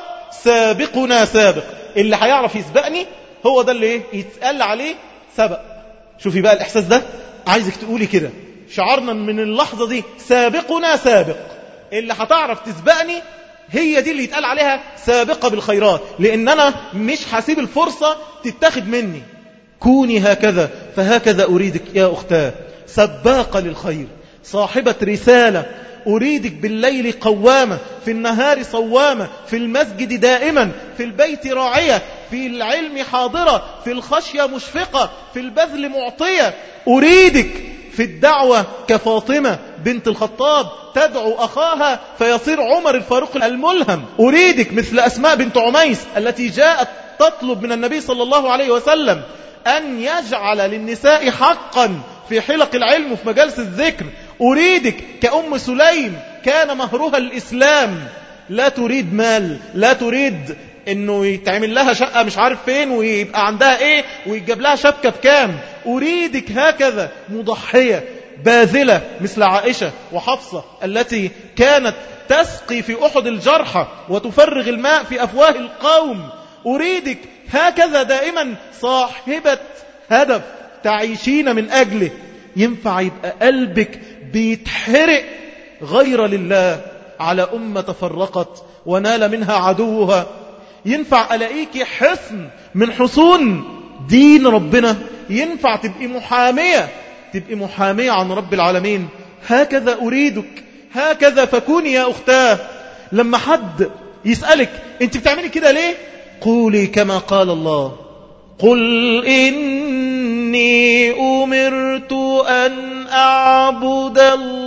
سابقنا سابق. اللي هيعرف يسبقني هو ده اللي يتقال عليه سبق. شوفي بقى الإحساس ده، عايزك تقولي كده شعارنا من اللحظة دي: سابقنا سابق. اللي هتعرف تسبقني هي دي اللي يتقال عليها سابقة بالخيرات، لأن أنا مش هسيب الفرصة تتاخد مني. كوني هكذا، فهكذا أريدك يا أختاه، سباقة للخير، صاحبة رسالة. أريدك بالليل قوامة، في النهار صوامة، في المسجد دائما، في البيت راعية، في العلم حاضرة، في الخشية مشفقة، في البذل معطية. أريدك في الدعوة كفاطمة بنت الخطاب تدعو أخاها فيصير عمر الفاروق الملهم. أريدك مثل أسماء بنت عميس التي جاءت تطلب من النبي صلى الله عليه وسلم أن يجعل للنساء حقا في حلق العلم وفي مجالس الذكر. أريدك كأم سليم كان مهرها الإسلام، لا تريد مال، لا تريد انه يتعمل لها شقة مش عارف فين ويبقى عندها ايه ويجاب لها شبكة بكام. أريدك هكذا مضحية باذلة مثل عائشة وحفصة التي كانت تسقي في أحد الجرحى وتفرغ الماء في أفواه القوم. أريدك هكذا دائما صاحبة هدف تعيشين من أجله. ينفع يبقى قلبك بيتحرق غير لله على أمة تفرقت ونال منها عدوها. ينفع ألاقيك حصن من حصون دين ربنا، ينفع تبقي محامية عن رب العالمين. هكذا أريدك، هكذا فكوني يا أختاه. لما حد يسألك أنت بتعملي كده ليه، قولي كما قال الله: قل إني أمرت أن أعبد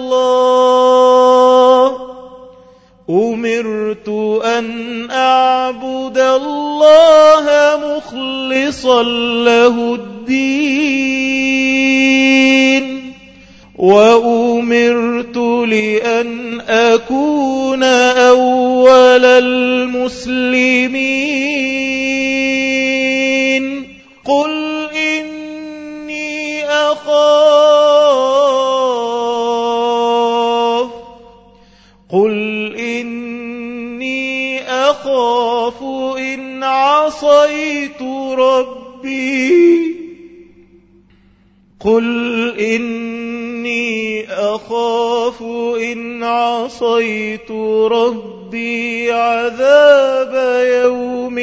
الله، أمرت أن أعبد الله مخلصا له الدين، وأمرت لأن أكون أول المسلمين. قل إني أخاف إن عصيت ربي، قل إني أخاف إن عصيت ربي عذاب يوم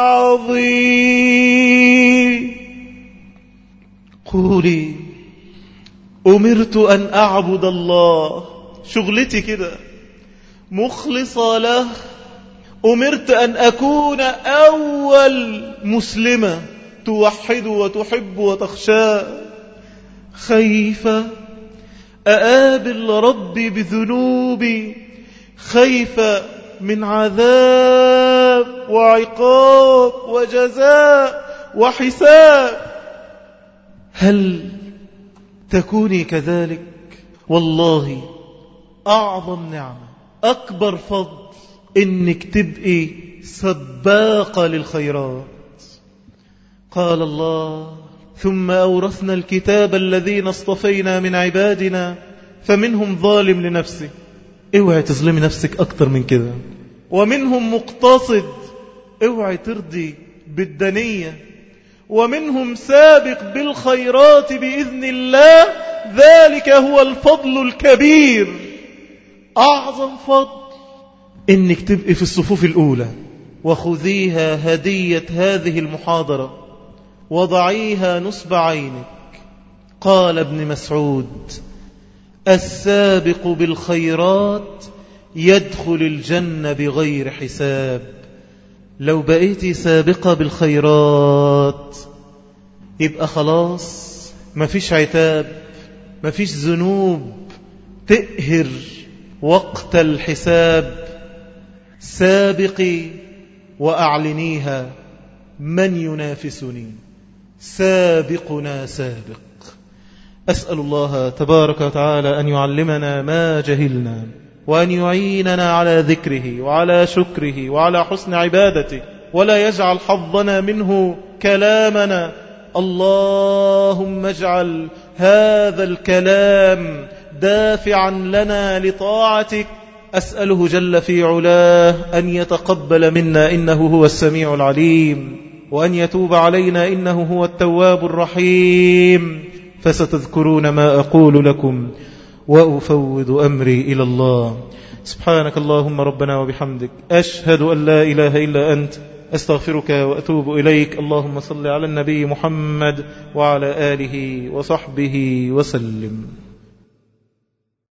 عظيم. قولي أمرت أن أعبد الله، شغلتي كده مخلصة له. أمرت أن أكون أول مسلمة توحد وتحب وتخشى، خايفة أقابل ربي بذنوبي، خايفة من عذاب وعقاب وجزاء وحساب. هل تكوني كذلك؟ والله أعظم نعمة، أكبر فضل، إنك تبقي سباقة للخيرات. قال الله: ثم أورثنا الكتاب الذين اصطفينا من عبادنا فمنهم ظالم لنفسه. اوعي تظلمي نفسك أكتر من كده. ومنهم مقتصد، اوعي ترضي بالدنية. ومنهم سابق بالخيرات بإذن الله، ذلك هو الفضل الكبير. أعظم فضل إنك تبقي في الصفوف الأولى. وخذيها هدية هذه المحاضرة وضعيها نصب عينك. قال ابن مسعود: السابق بالخيرات يدخل الجنة بغير حساب. لو بقيتي سابقة بالخيرات يبقى خلاص مفيش عتاب، مفيش ذنوب تقهر وقت الحساب. سابقي وأعلنيها: من ينافسني؟ سابقنا سابق. أسأل الله تبارك وتعالى أن يعلمنا ما جهلنا، وأن يعيننا على ذكره وعلى شكره وعلى حسن عبادته، ولا يجعل حظنا منه كلامنا. اللهم اجعل هذا الكلام دافعا لنا لطاعتك. أسأله جل في علاه أن يتقبل منا إنه هو السميع العليم، وأن يتوب علينا إنه هو التواب الرحيم. فستذكرون ما أقول لكم وأفوض أمري إلى الله. سبحانك اللهم ربنا وبحمدك، أشهد أن لا إله إلا أنت، أستغفرك وأتوب إليك. اللهم صل على النبي محمد وعلى آله وصحبه وسلم.